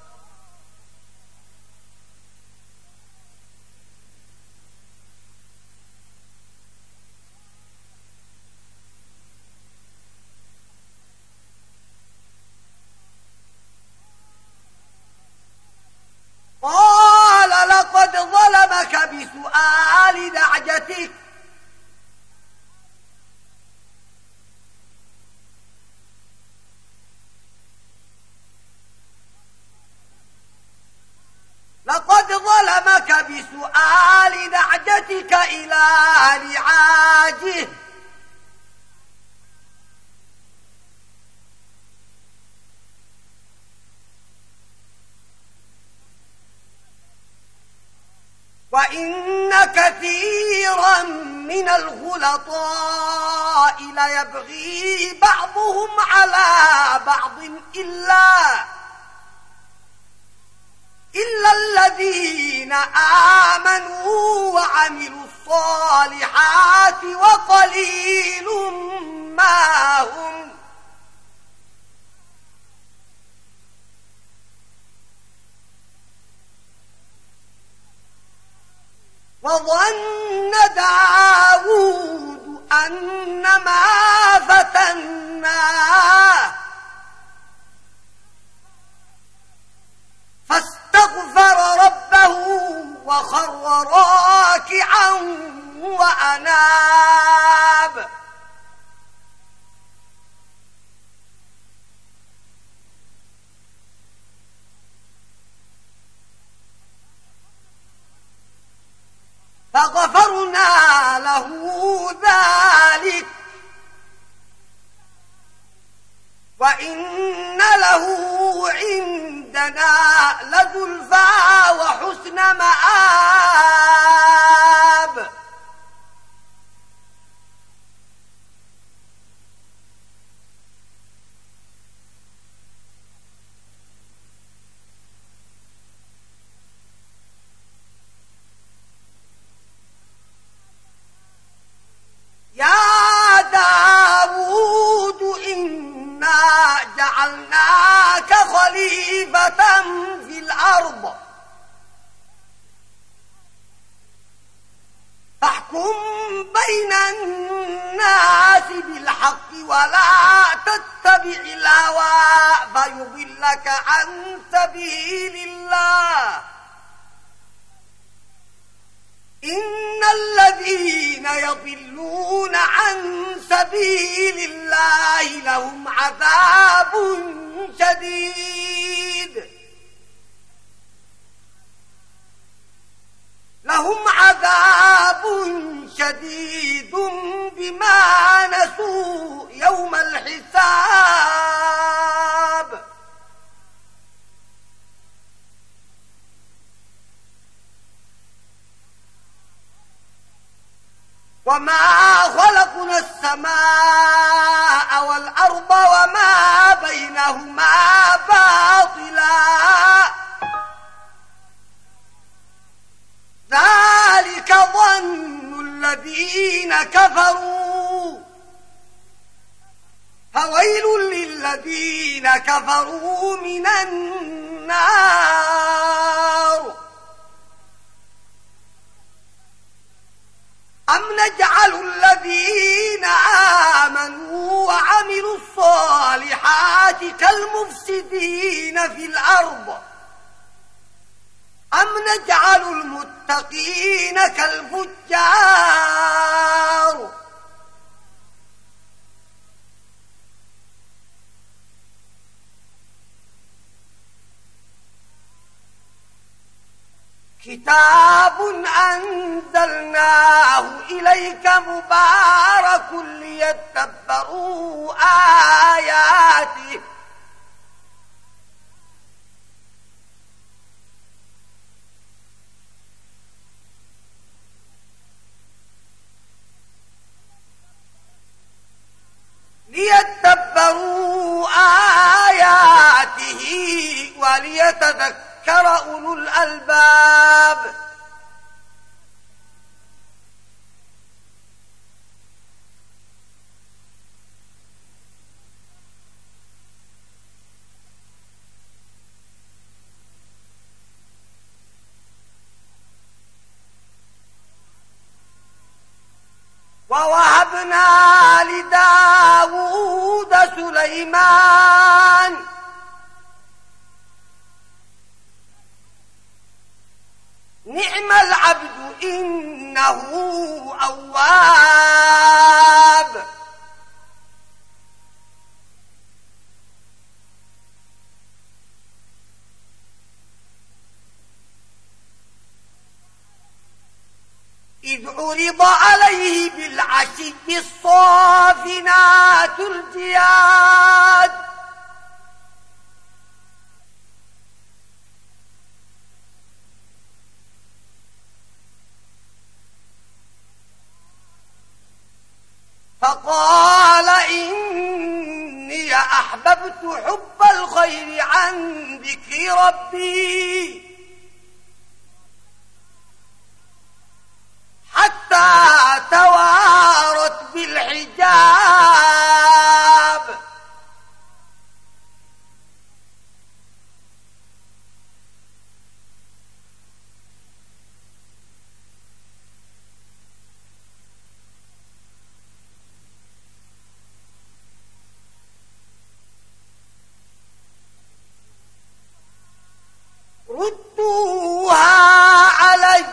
قال لقد ظلمك بسؤال نعجتك بسؤال نعجتك إلى رعاجه وإن كثيرا من الخلطاء ليبغي بعضهم على بعض إلا الذين آمنوا وعملوا الصالحات وقليل ما هم وظن داود أنما فتناه فاستغفر ربه وخر راكعا وأناب فغفرنا له ذلك وإن له عندنا لزلفى وحسن مآب يا داود إنا جعلناك خليفة في الأرض فاحكم بين الناس بالحق ولا تتبع الهوى فيضلك عن سبيل الله إن الذين يضلون عن سبيل الله لهم عذاب شديد بما نسوا يوم الحساب وما خلقنا السماء والأرض وما بينهما باطلا ذلك ظن الذين كفروا فويل للذين كفروا من النار أم نجعل الذين آمنوا وعملوا الصالحات كالمفسدين في الأرض أم نجعل المتقين كالفجار كتاب أنزلناه إليك مبارك ليتدبروا آياته وليتذكر أولو الألباب ووهبنا لداود سليمان نعم العبد إنه أواب إذ عرض عليه بالعشي الصافنات الجياد فقال إني أحببت حب الخير عن ذكر ربي حتى توارت بالحجاب ردوها علي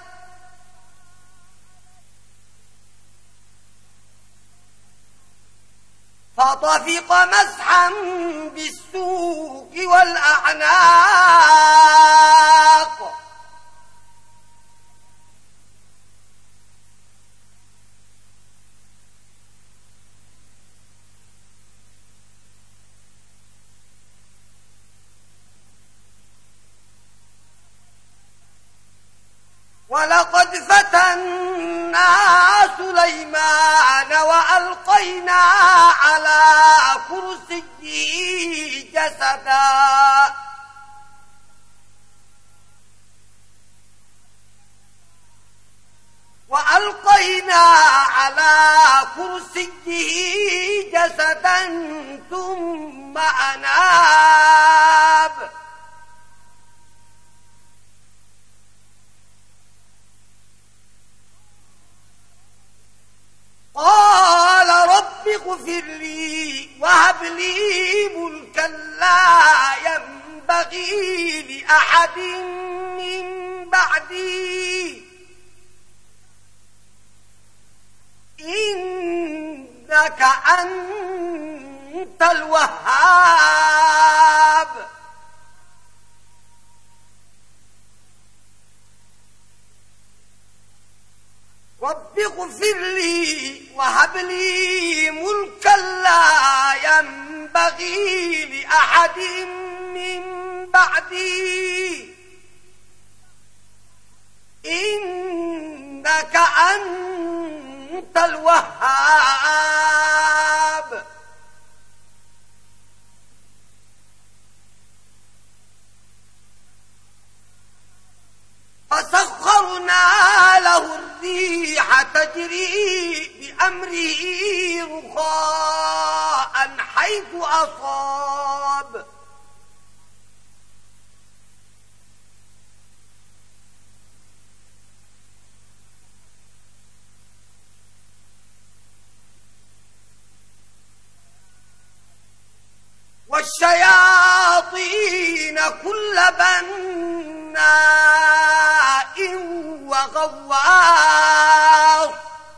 فطفق مسحا بالسوق والأعناق ولقد فتنا سليمان وألقينا على كرسيه جسدا ثم أناب قال رب اغفر لي وهب لي ملكا لا ينبغي لأحد من بعدي إنك أنت الوهاب رب اغفر لي وهب لي ملكا لا ينبغي لأحد من بعدي إنك أنت الوهاب فسخرنا له الريح تجري بأمره رخاء حيث أصاب والشياطين كل بناء وغواص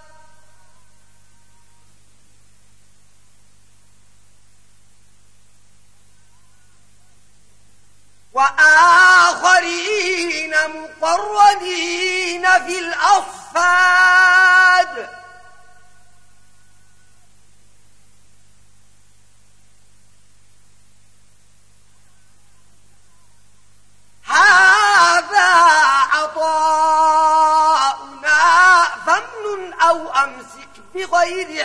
وآخرين مقرنين في الأصفاد هذا عطاؤنا فامنن أو أمسك بغير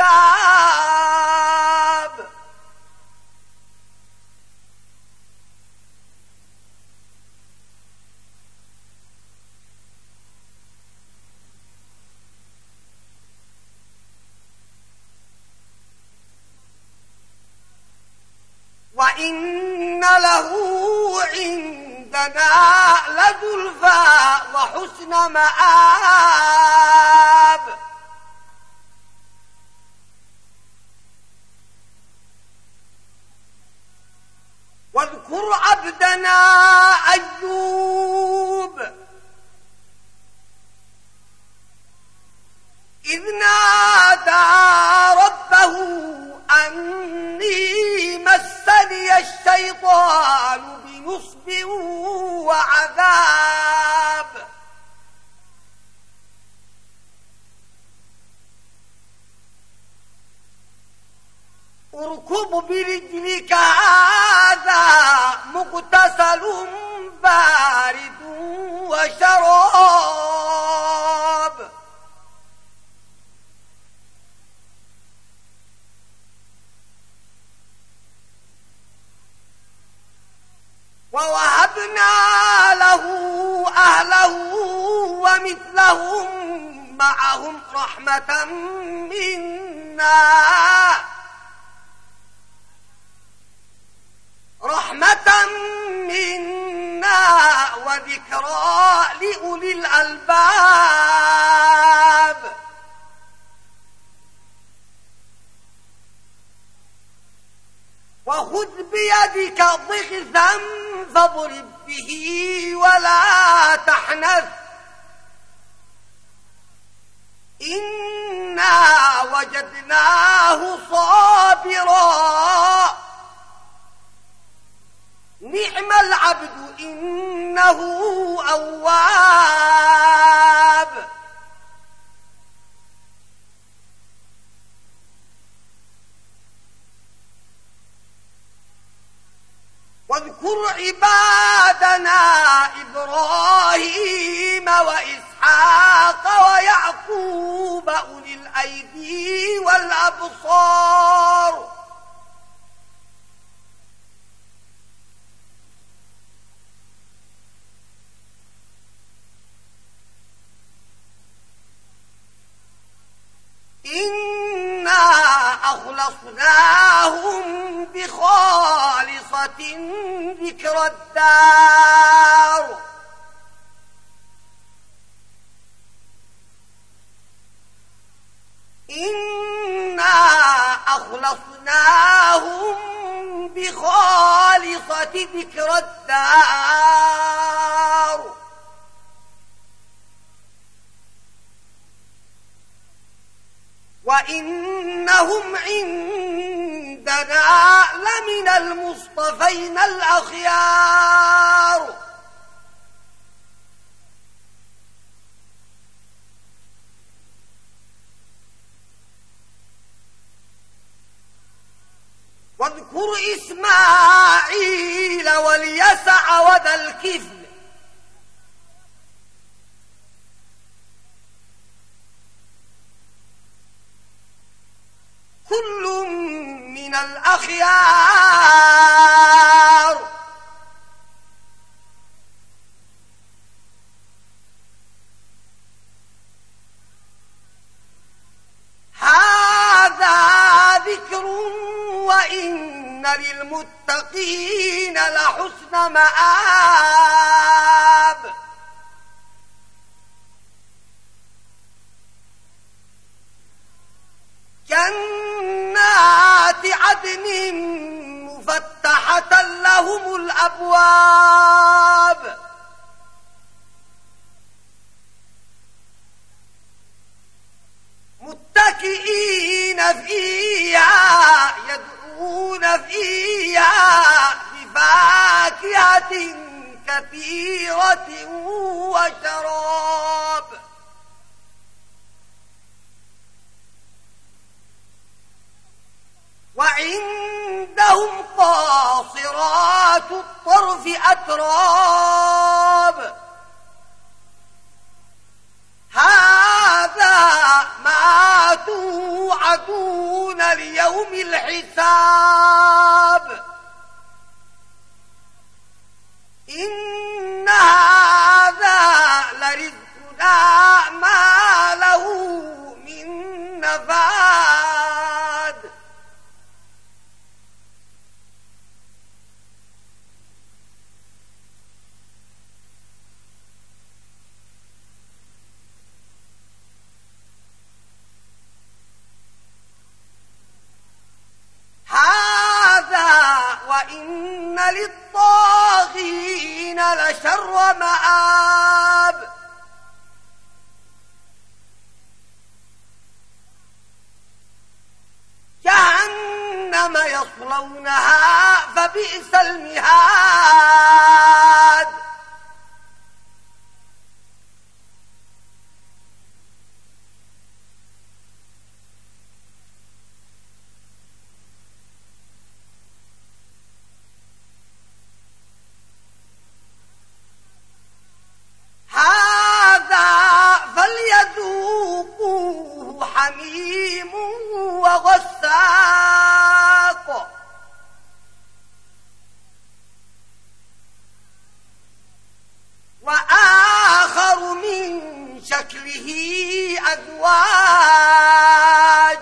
حساب وإن له عندنا لزلفى وحسن مآب واذكر عبدنا أيوب إذ نادى ربه أني مسني الشيطان بنصب وعذاب اركب برجلك هذا مغتسل بارد وشراب ووهبنا له أهله ومثلهم معهم رحمة منا وذكرى لأولي الألباب وخذ بيدك ضغثا فاضرب به ولا تحنث إنا وجدناه صابرا نعم العبد إنه أواب واذكر عبادنا إبراهيم وإسحاق ويعقوب أولي الأيدي والأبصار إنا أخلصناهم بخالصة ذكر الدار إنا أخلصناهم بخالصة ذكر الدار وإنهم عندنا لمن المصطفين الأخيار واذكر إسماعيل واليسع وذا الكفل كل من الأخيار هذا ذكر وإن للمتقين لحسن مآب جنات عدن مفتحة لهم الأبواب خالدين فيها بفاكهة كثيرة وشراب. وعندهم قاصرات الطرف أتراب. هذا ما توعدون ليوم الحساب. إن هذا لرزقنا ما له من نفاد. هذا وإن للطاغين لشر مآب. جهنم يصلونها فبئس المهاد. هذا فليذوقوه حميم وغساق. وآخر من شكله أزواج.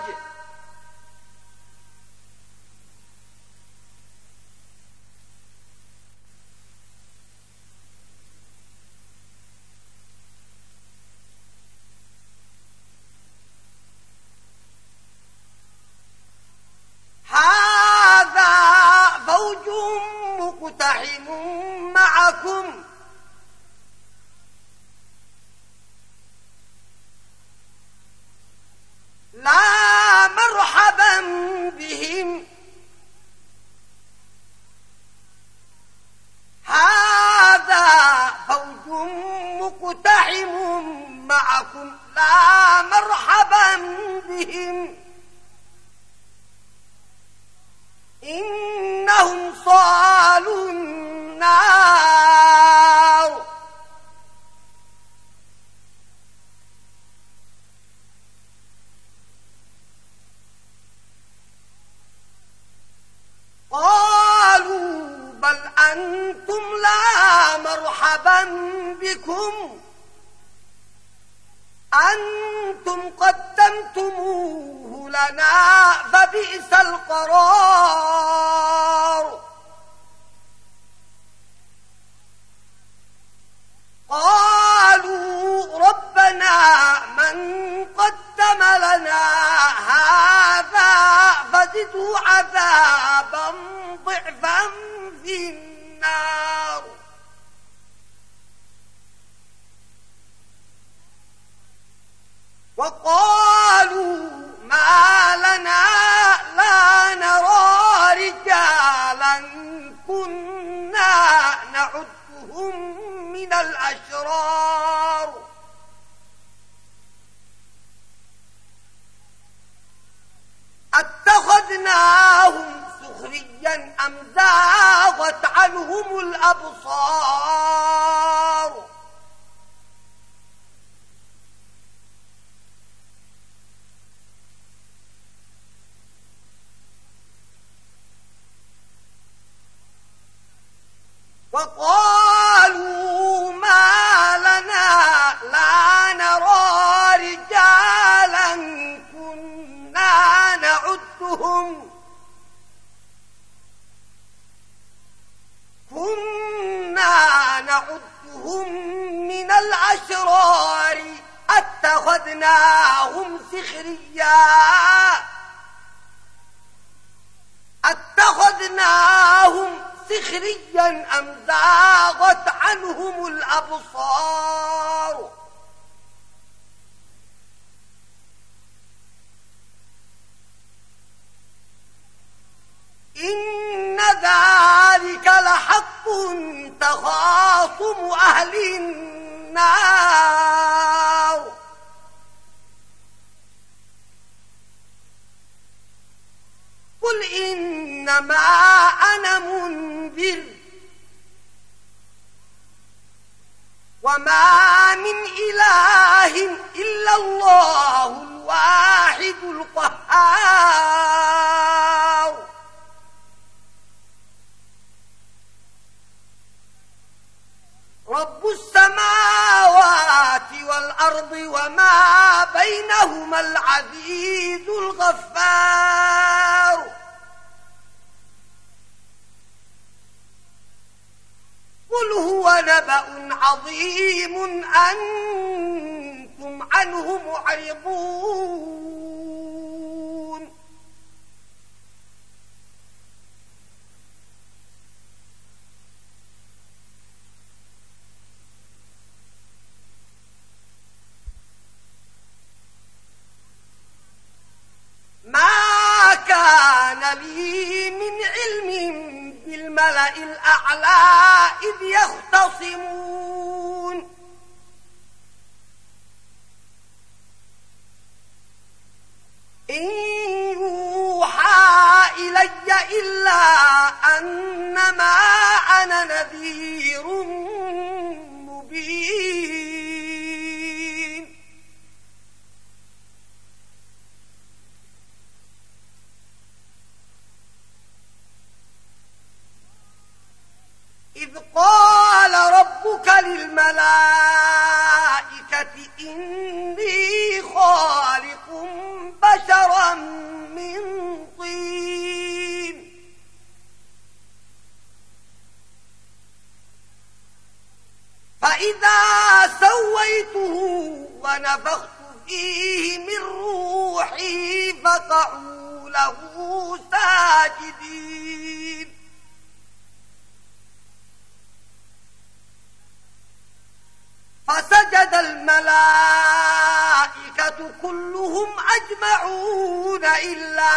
هذا فوج مقتحم معكم لا مرحبا بهم. هذا فوج مقتحم معكم لا مرحبا بهم. إنهم صالوا النار. قالوا بل أنتم لا مرحبا بكم أنتم قدمتموه لنا فبئس القرار. قالوا ربنا من قدم لنا هذا فزده عذابا ضعفا في النار. وقالوا ما لنا لا نرى رجالا كنا نعدهم من الأشرار. أتخذناهم سخريا أم زاغت عنهم الأبصار. وقالوا ما لنا لا نرى رجالا كنا نعدهم من الأشرار. اتخذناهم سخريا أم زاغت عنهم الأبصار. إن ذلك لحق تخاصم أهل النار قل إنما أنا منذر وما من إله إلا الله الواحد القهار رب السماوات والأرض وما بينهما العزيز الغفار قل هو نبأ عظيم أنتم عنه معرضون ما كان لي من علم بالملأ الأعلى إذ يختصمون إن يوحى إلي إلا أنما أنا نذير مبين إذ قال ربك للملائكة إني خالق بشرا من طين فإذا سويته ونفخت فيه من روحي فقعوا له ساجدين فسجد الملائكة كلهم أجمعون إلا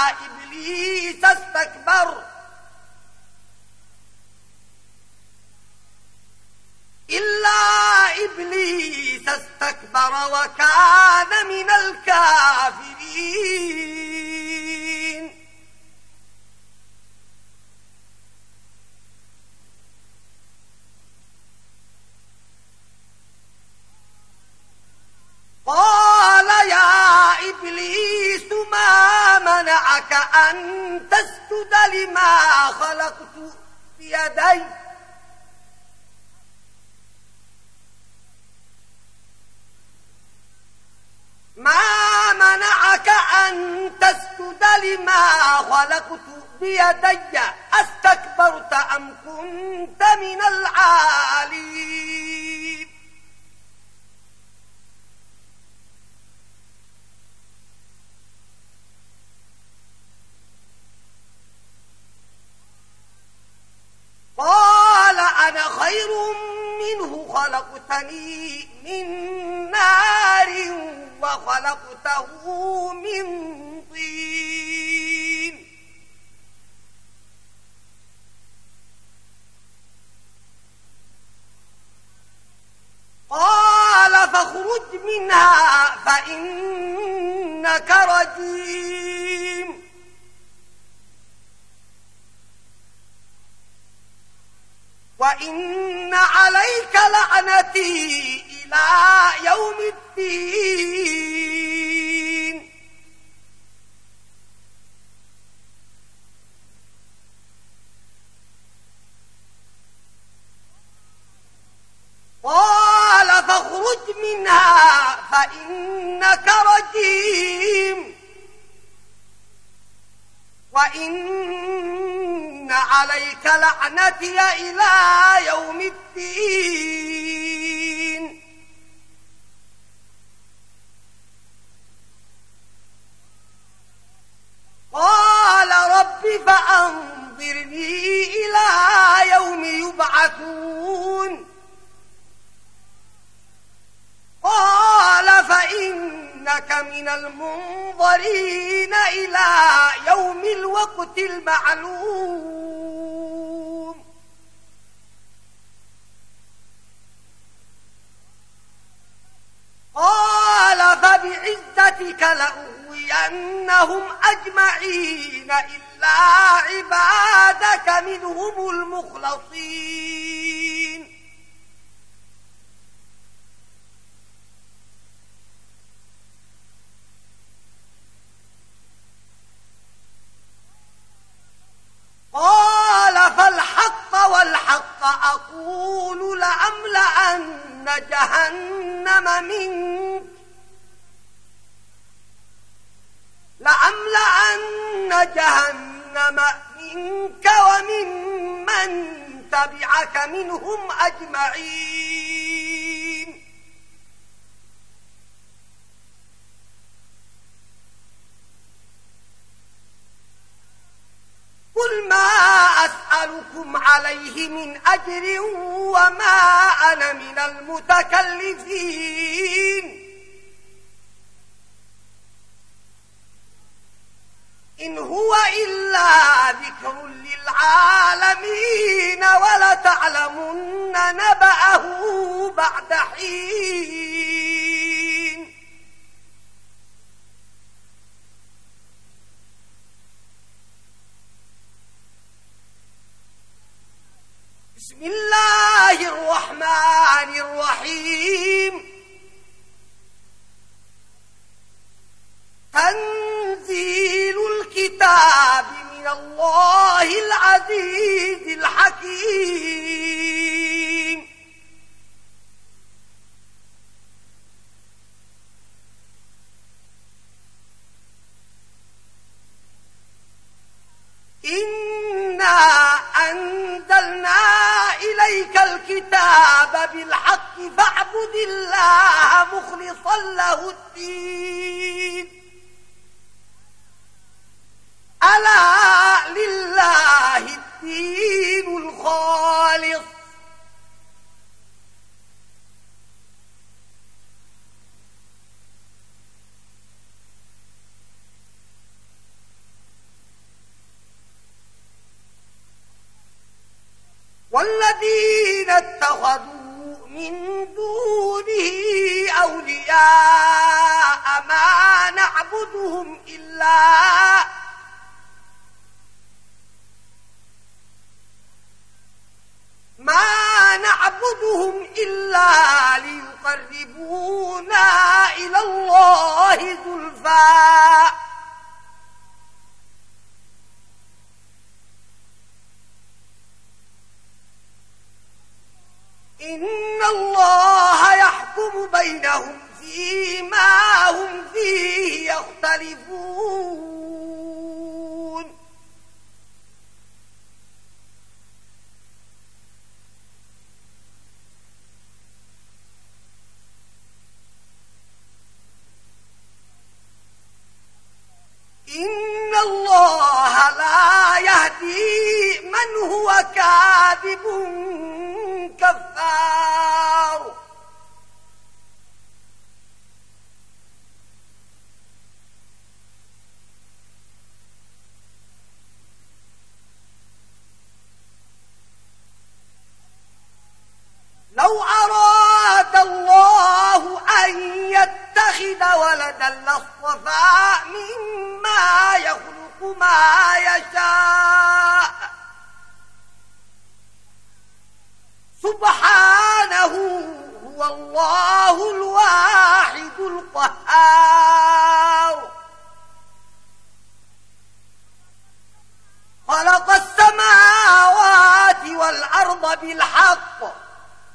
إبليس استكبر وكان من الكافرين قال يا إبليس ما منعك أن تسجد لما خلقت بيدي ما منعك أن تسجد لما خلقت بيدي أستكبرت أم كنت من العالين قال أنا خير منه خلقتني من نار وخلقته من طين قال فاخرج منها فإنك رجيم وإن عليك لعنتي إلى يوم الدين قال فاخرج منها فإنك رجيم وإن عليك لعنتي إلى يوم الدين قال رب فأنظرني إلى يوم يبعثون قال فإنك من المنظرين إلى يوم الوقت الوقت المعلوم. قال فبعزتك لأغوينهم أجمعين إلا عبادك منهم المخلصين. قال فالحق والحق أقول لأملأن جهنم منك وممن تبعك منهم أجمعين. قل ما أسألكم عليه من أجر وما أنا من المتكلفين، إن هو إلا ذكر للعالمين ولتعلمن نبأه بعد حين. بسم الله الرحمن الرحيم. تنزيل الكتاب من الله العزيز الحكيم. إنا أنزلنا إليك الكتاب بالحق فاعبد الله مخلصا له الدين. ألا لله الدين الخالص. والذين اتخذوا من دونه أولياء ما نعبدهم إلا ليقربونا إلى الله زلفى. إن الله يحكم بينهم فيما هم فيه يختلفون. إن الله لا يهدي من هو كاذب كفار. لو أراد الله أن يتخذ ولدا لاصطفى مما يخلق ما يشاء سبحانه، هو الله الواحد القهار. خلق السماوات والأرض بالحق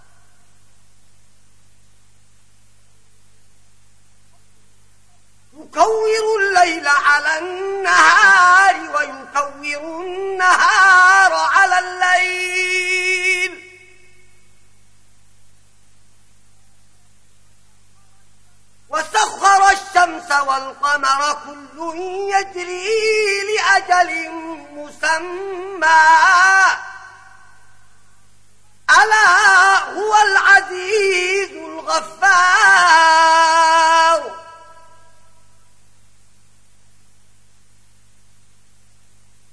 يكور الليل على النهار ويكور النهار على الليل، وسخر الشمس والقمر كل يجري لأجل مسمى، ألا هو العزيز الغفار.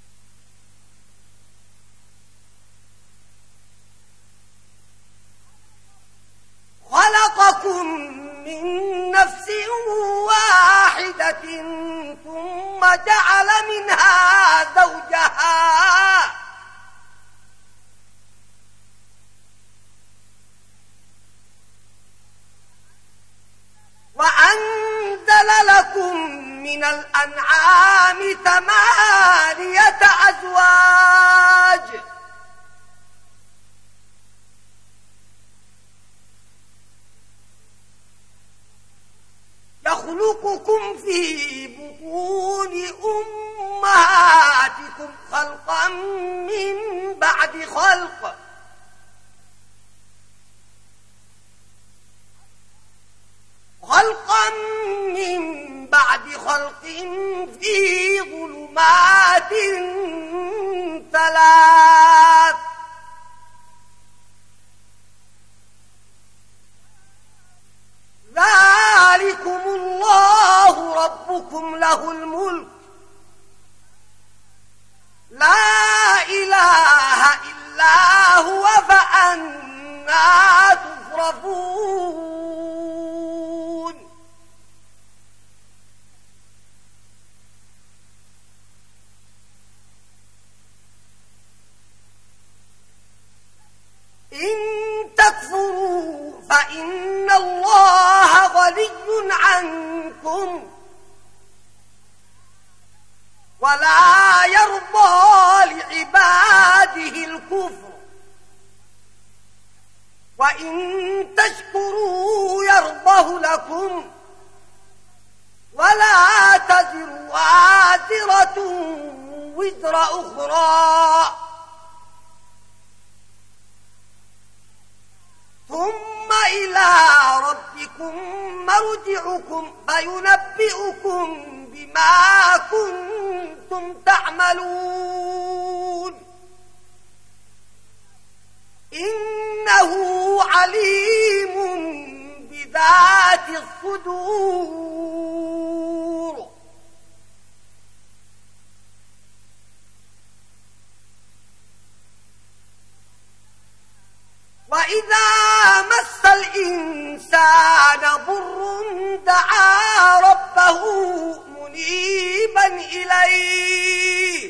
وجعل منها زوجها وأنزل لكم من الأنعام 8 أزواج يخلقكم في بطون أمهاتكم خلقا من بعد خلق في ظلمات 3 ذلكم الله ربكم له الملك لا إله إلا هو فأنى تصرفون إن تكفروا فإن الله غني عنكم ولا يرضى لعباده الكفر وإن تشكروا يرضه لكم ولا تزر وازرة وزر أخرى ثم إلى ربكم مرجعكم فينبئكم بما كنتم تعملون إنه عليم بذات الصدور وإذا مس الإنسان ضر دعا ربه منيبا إليه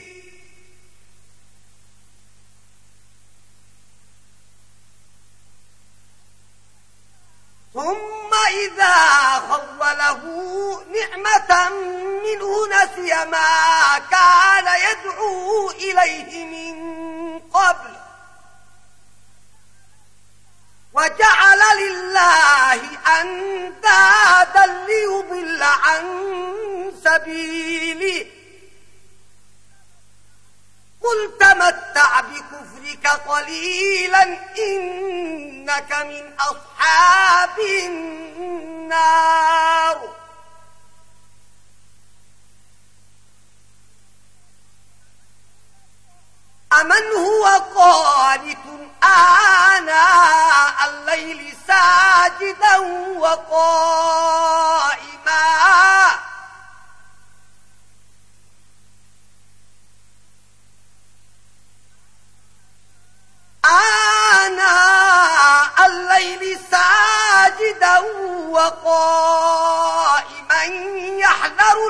ثم إذا خوله نعمة منه نسي ما كان يدعو إليه من قبل وجعل لله أندادا ليضل عن سبيله قل تمتع بكفرك قليلا إنك من أصحاب النار أمن هو قانت آناء الليل ساجدا وقائما آناء الليل ساجدا وقائما يحذر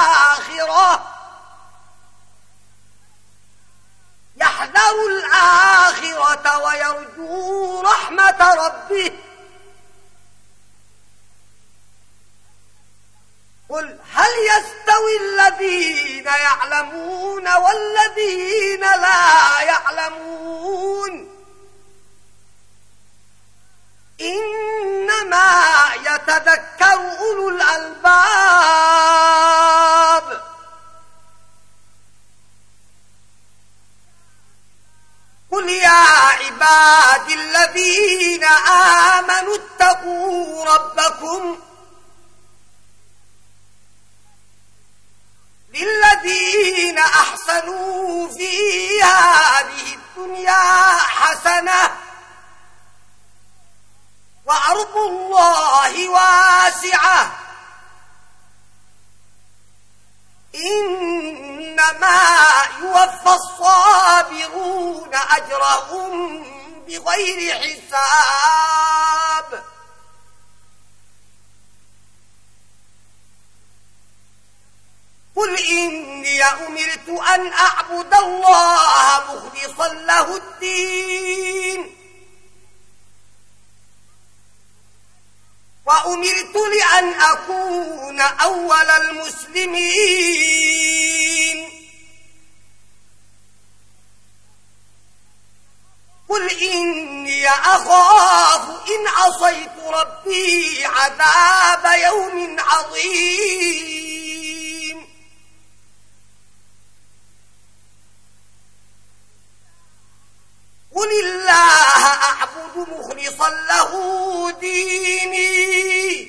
الآخرة ويرجو رحمة ربه قل هل يستوي الذين يعلمون والذين لا يعلمون إنما يتذكر أولو الألباب قل يا عبادي الذين آمنوا اتقوا ربكم للذين أحسنوا في هذه الدنيا حسنة وأرض الله واسعة إنما يوفى الصابرون أجرهم بغير حساب قل إني أمرت أن أعبد الله مخلصا له الدين وأمرت لأن أكون أول المسلمين قل إني أخاف إن عصيت ربي عذاب يوم عظيم قل الله أعبد مخلصا له ديني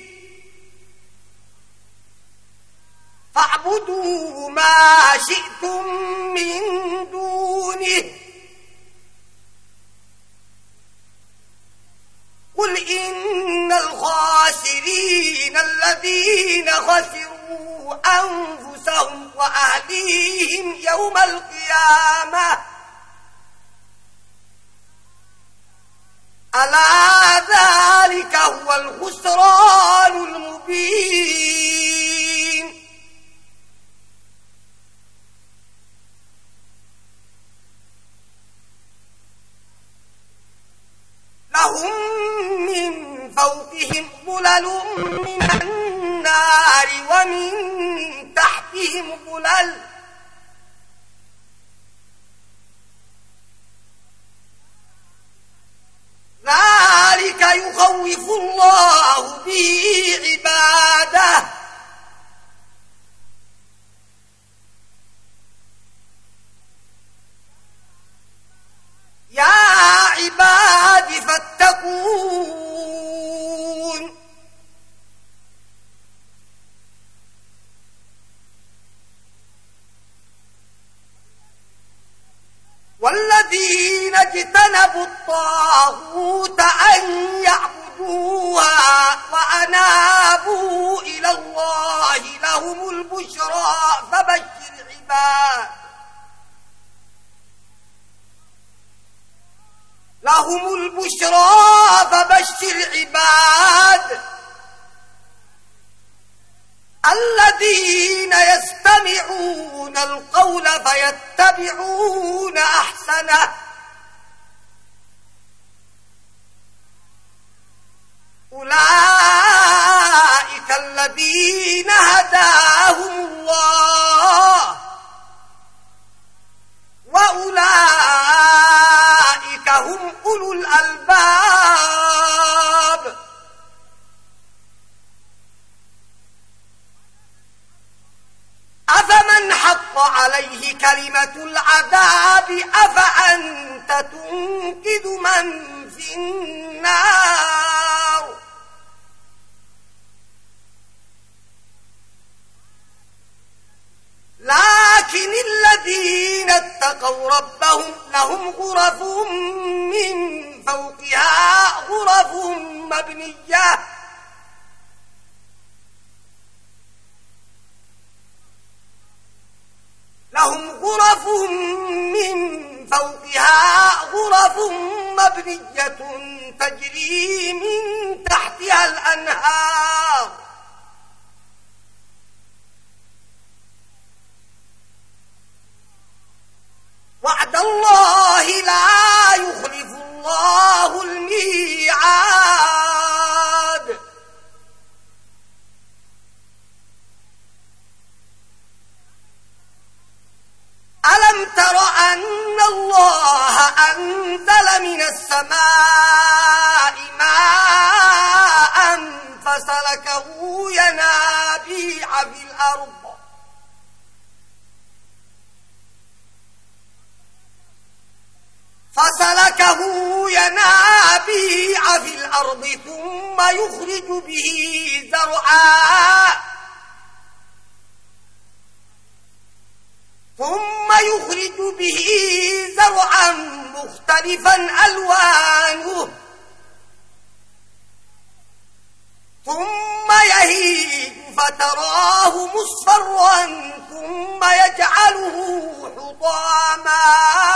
فاعبدوا ما شئتم من دونه قل إن الخاسرين الذين خسروا أنفسهم وأهليهم يوم القيامة ألا ذلك هو الخسران المبين لهم من فوقهم ظلل من النار ومن تحتهم ظلل ذلك يخوف الله به عباده يا عباد فاتقون والذين اجتنبوا الطاغوت أن يعبدوها وأنابوا إلى الله لهم البشرى فبشر عباد لهم البشرى فبشر عباد الذين يستمعون القول فيتبعون أحسنه أولئك الذين هداهم الله وأولئك هم أولو الألباب أفمن حق عليه كلمة العذاب أفأنت تنقذ من في النار لكن الذين اتقوا ربهم لهم غرف من فوقها غرف مبنية لهم غرف من فوقها غرف مبنية تجري من تحتها الأنهار وعد الله لا يخلف الله الميعاد ألم تر أن الله أنزل من السماء ماء فسلكه ينابيع في الأرض ثم يخرج به زرعا مختلفا ألوانه ثم يهيج فتراه مصفرا ثم يجعله حطاما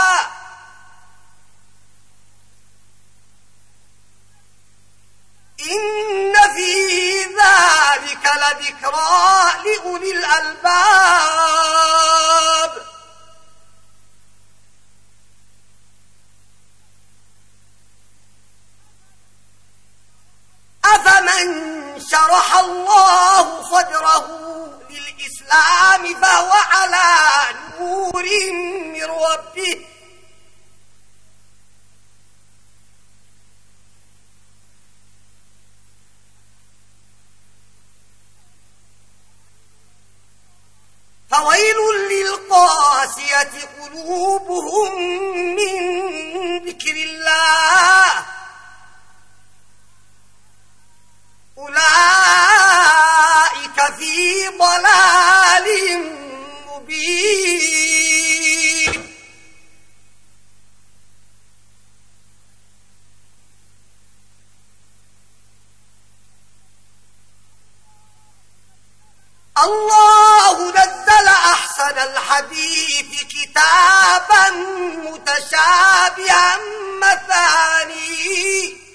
إن في ذلك ذكرى لأولي الألباب. أفمن شرح الله صدره للإسلام فهو على نور من ربه فويل للقاسية قلوبهم من ذكر الله أولئك في ضلال مبين. الله نزل أحسن الحديث كتابا متشابها مثاني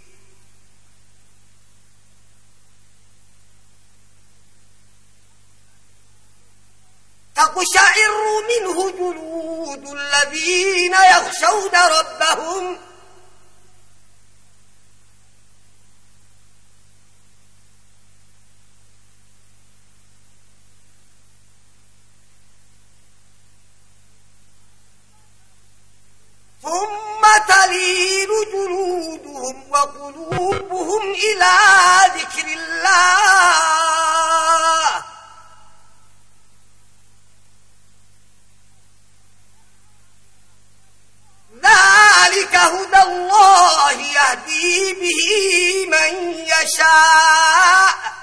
تقشعر منه جلود الذين يخشون ربهم ثم تلين جلودهم وقلوبهم إلى ذكر الله ذلك هدى الله يهدي به من يشاء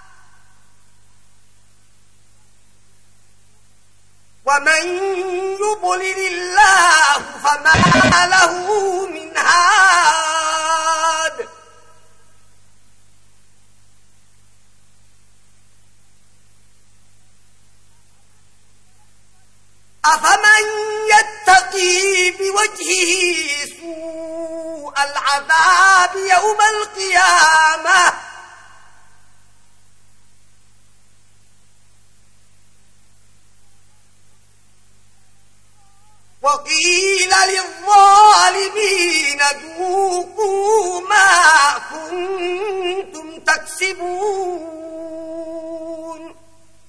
ومن يضلل الله فما له من هاد. أفمن يتقي بوجهه سوء العذاب يوم القيامة وقيل للظالمين ذوقوا ما كنتم تكسبون.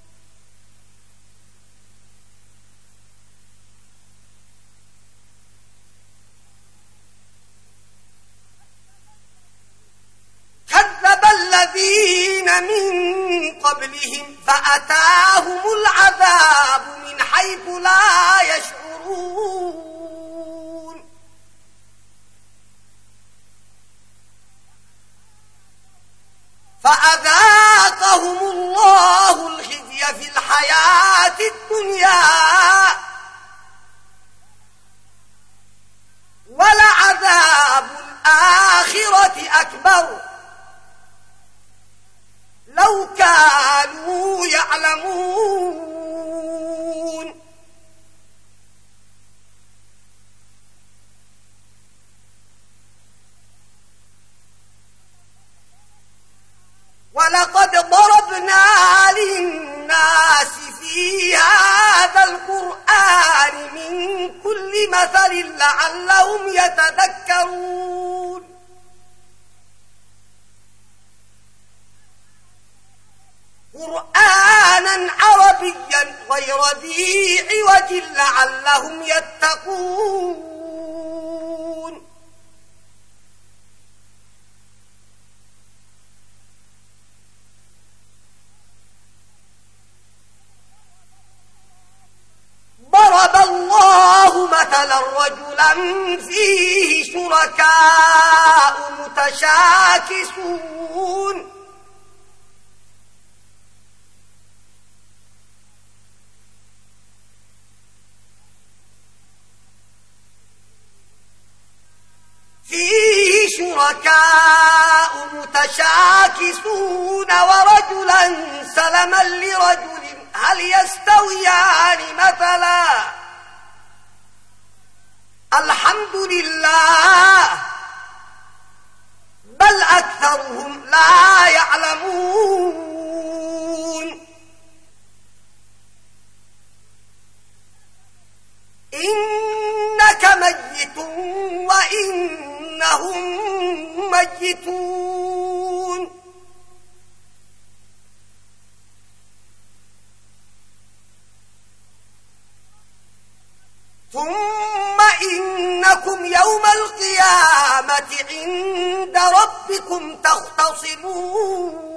كذب الذين من قبلهم فأتاهم العذاب من حيث لا يشعرون فأذاقهم الله الخزي في الحياة الدنيا ولعذاب الآخرة أكبر لو كانوا يعلمون. ولقد ضربنا للناس في هذا القرآن من كل مثل لعلهم يتذكرون. قرآنا عربيا غير ذي عوج لعلهم يتقون. ضرب الله مثلا رجلا فيه شركاء متشاكسون ورجلا سلما لرجل هل يستويان مثلا الحمد لله بل أكثرهم لا يعلمون. إنك ميت وإنهم ميتون ثم إنكم يوم القيامة عند ربكم تختصمون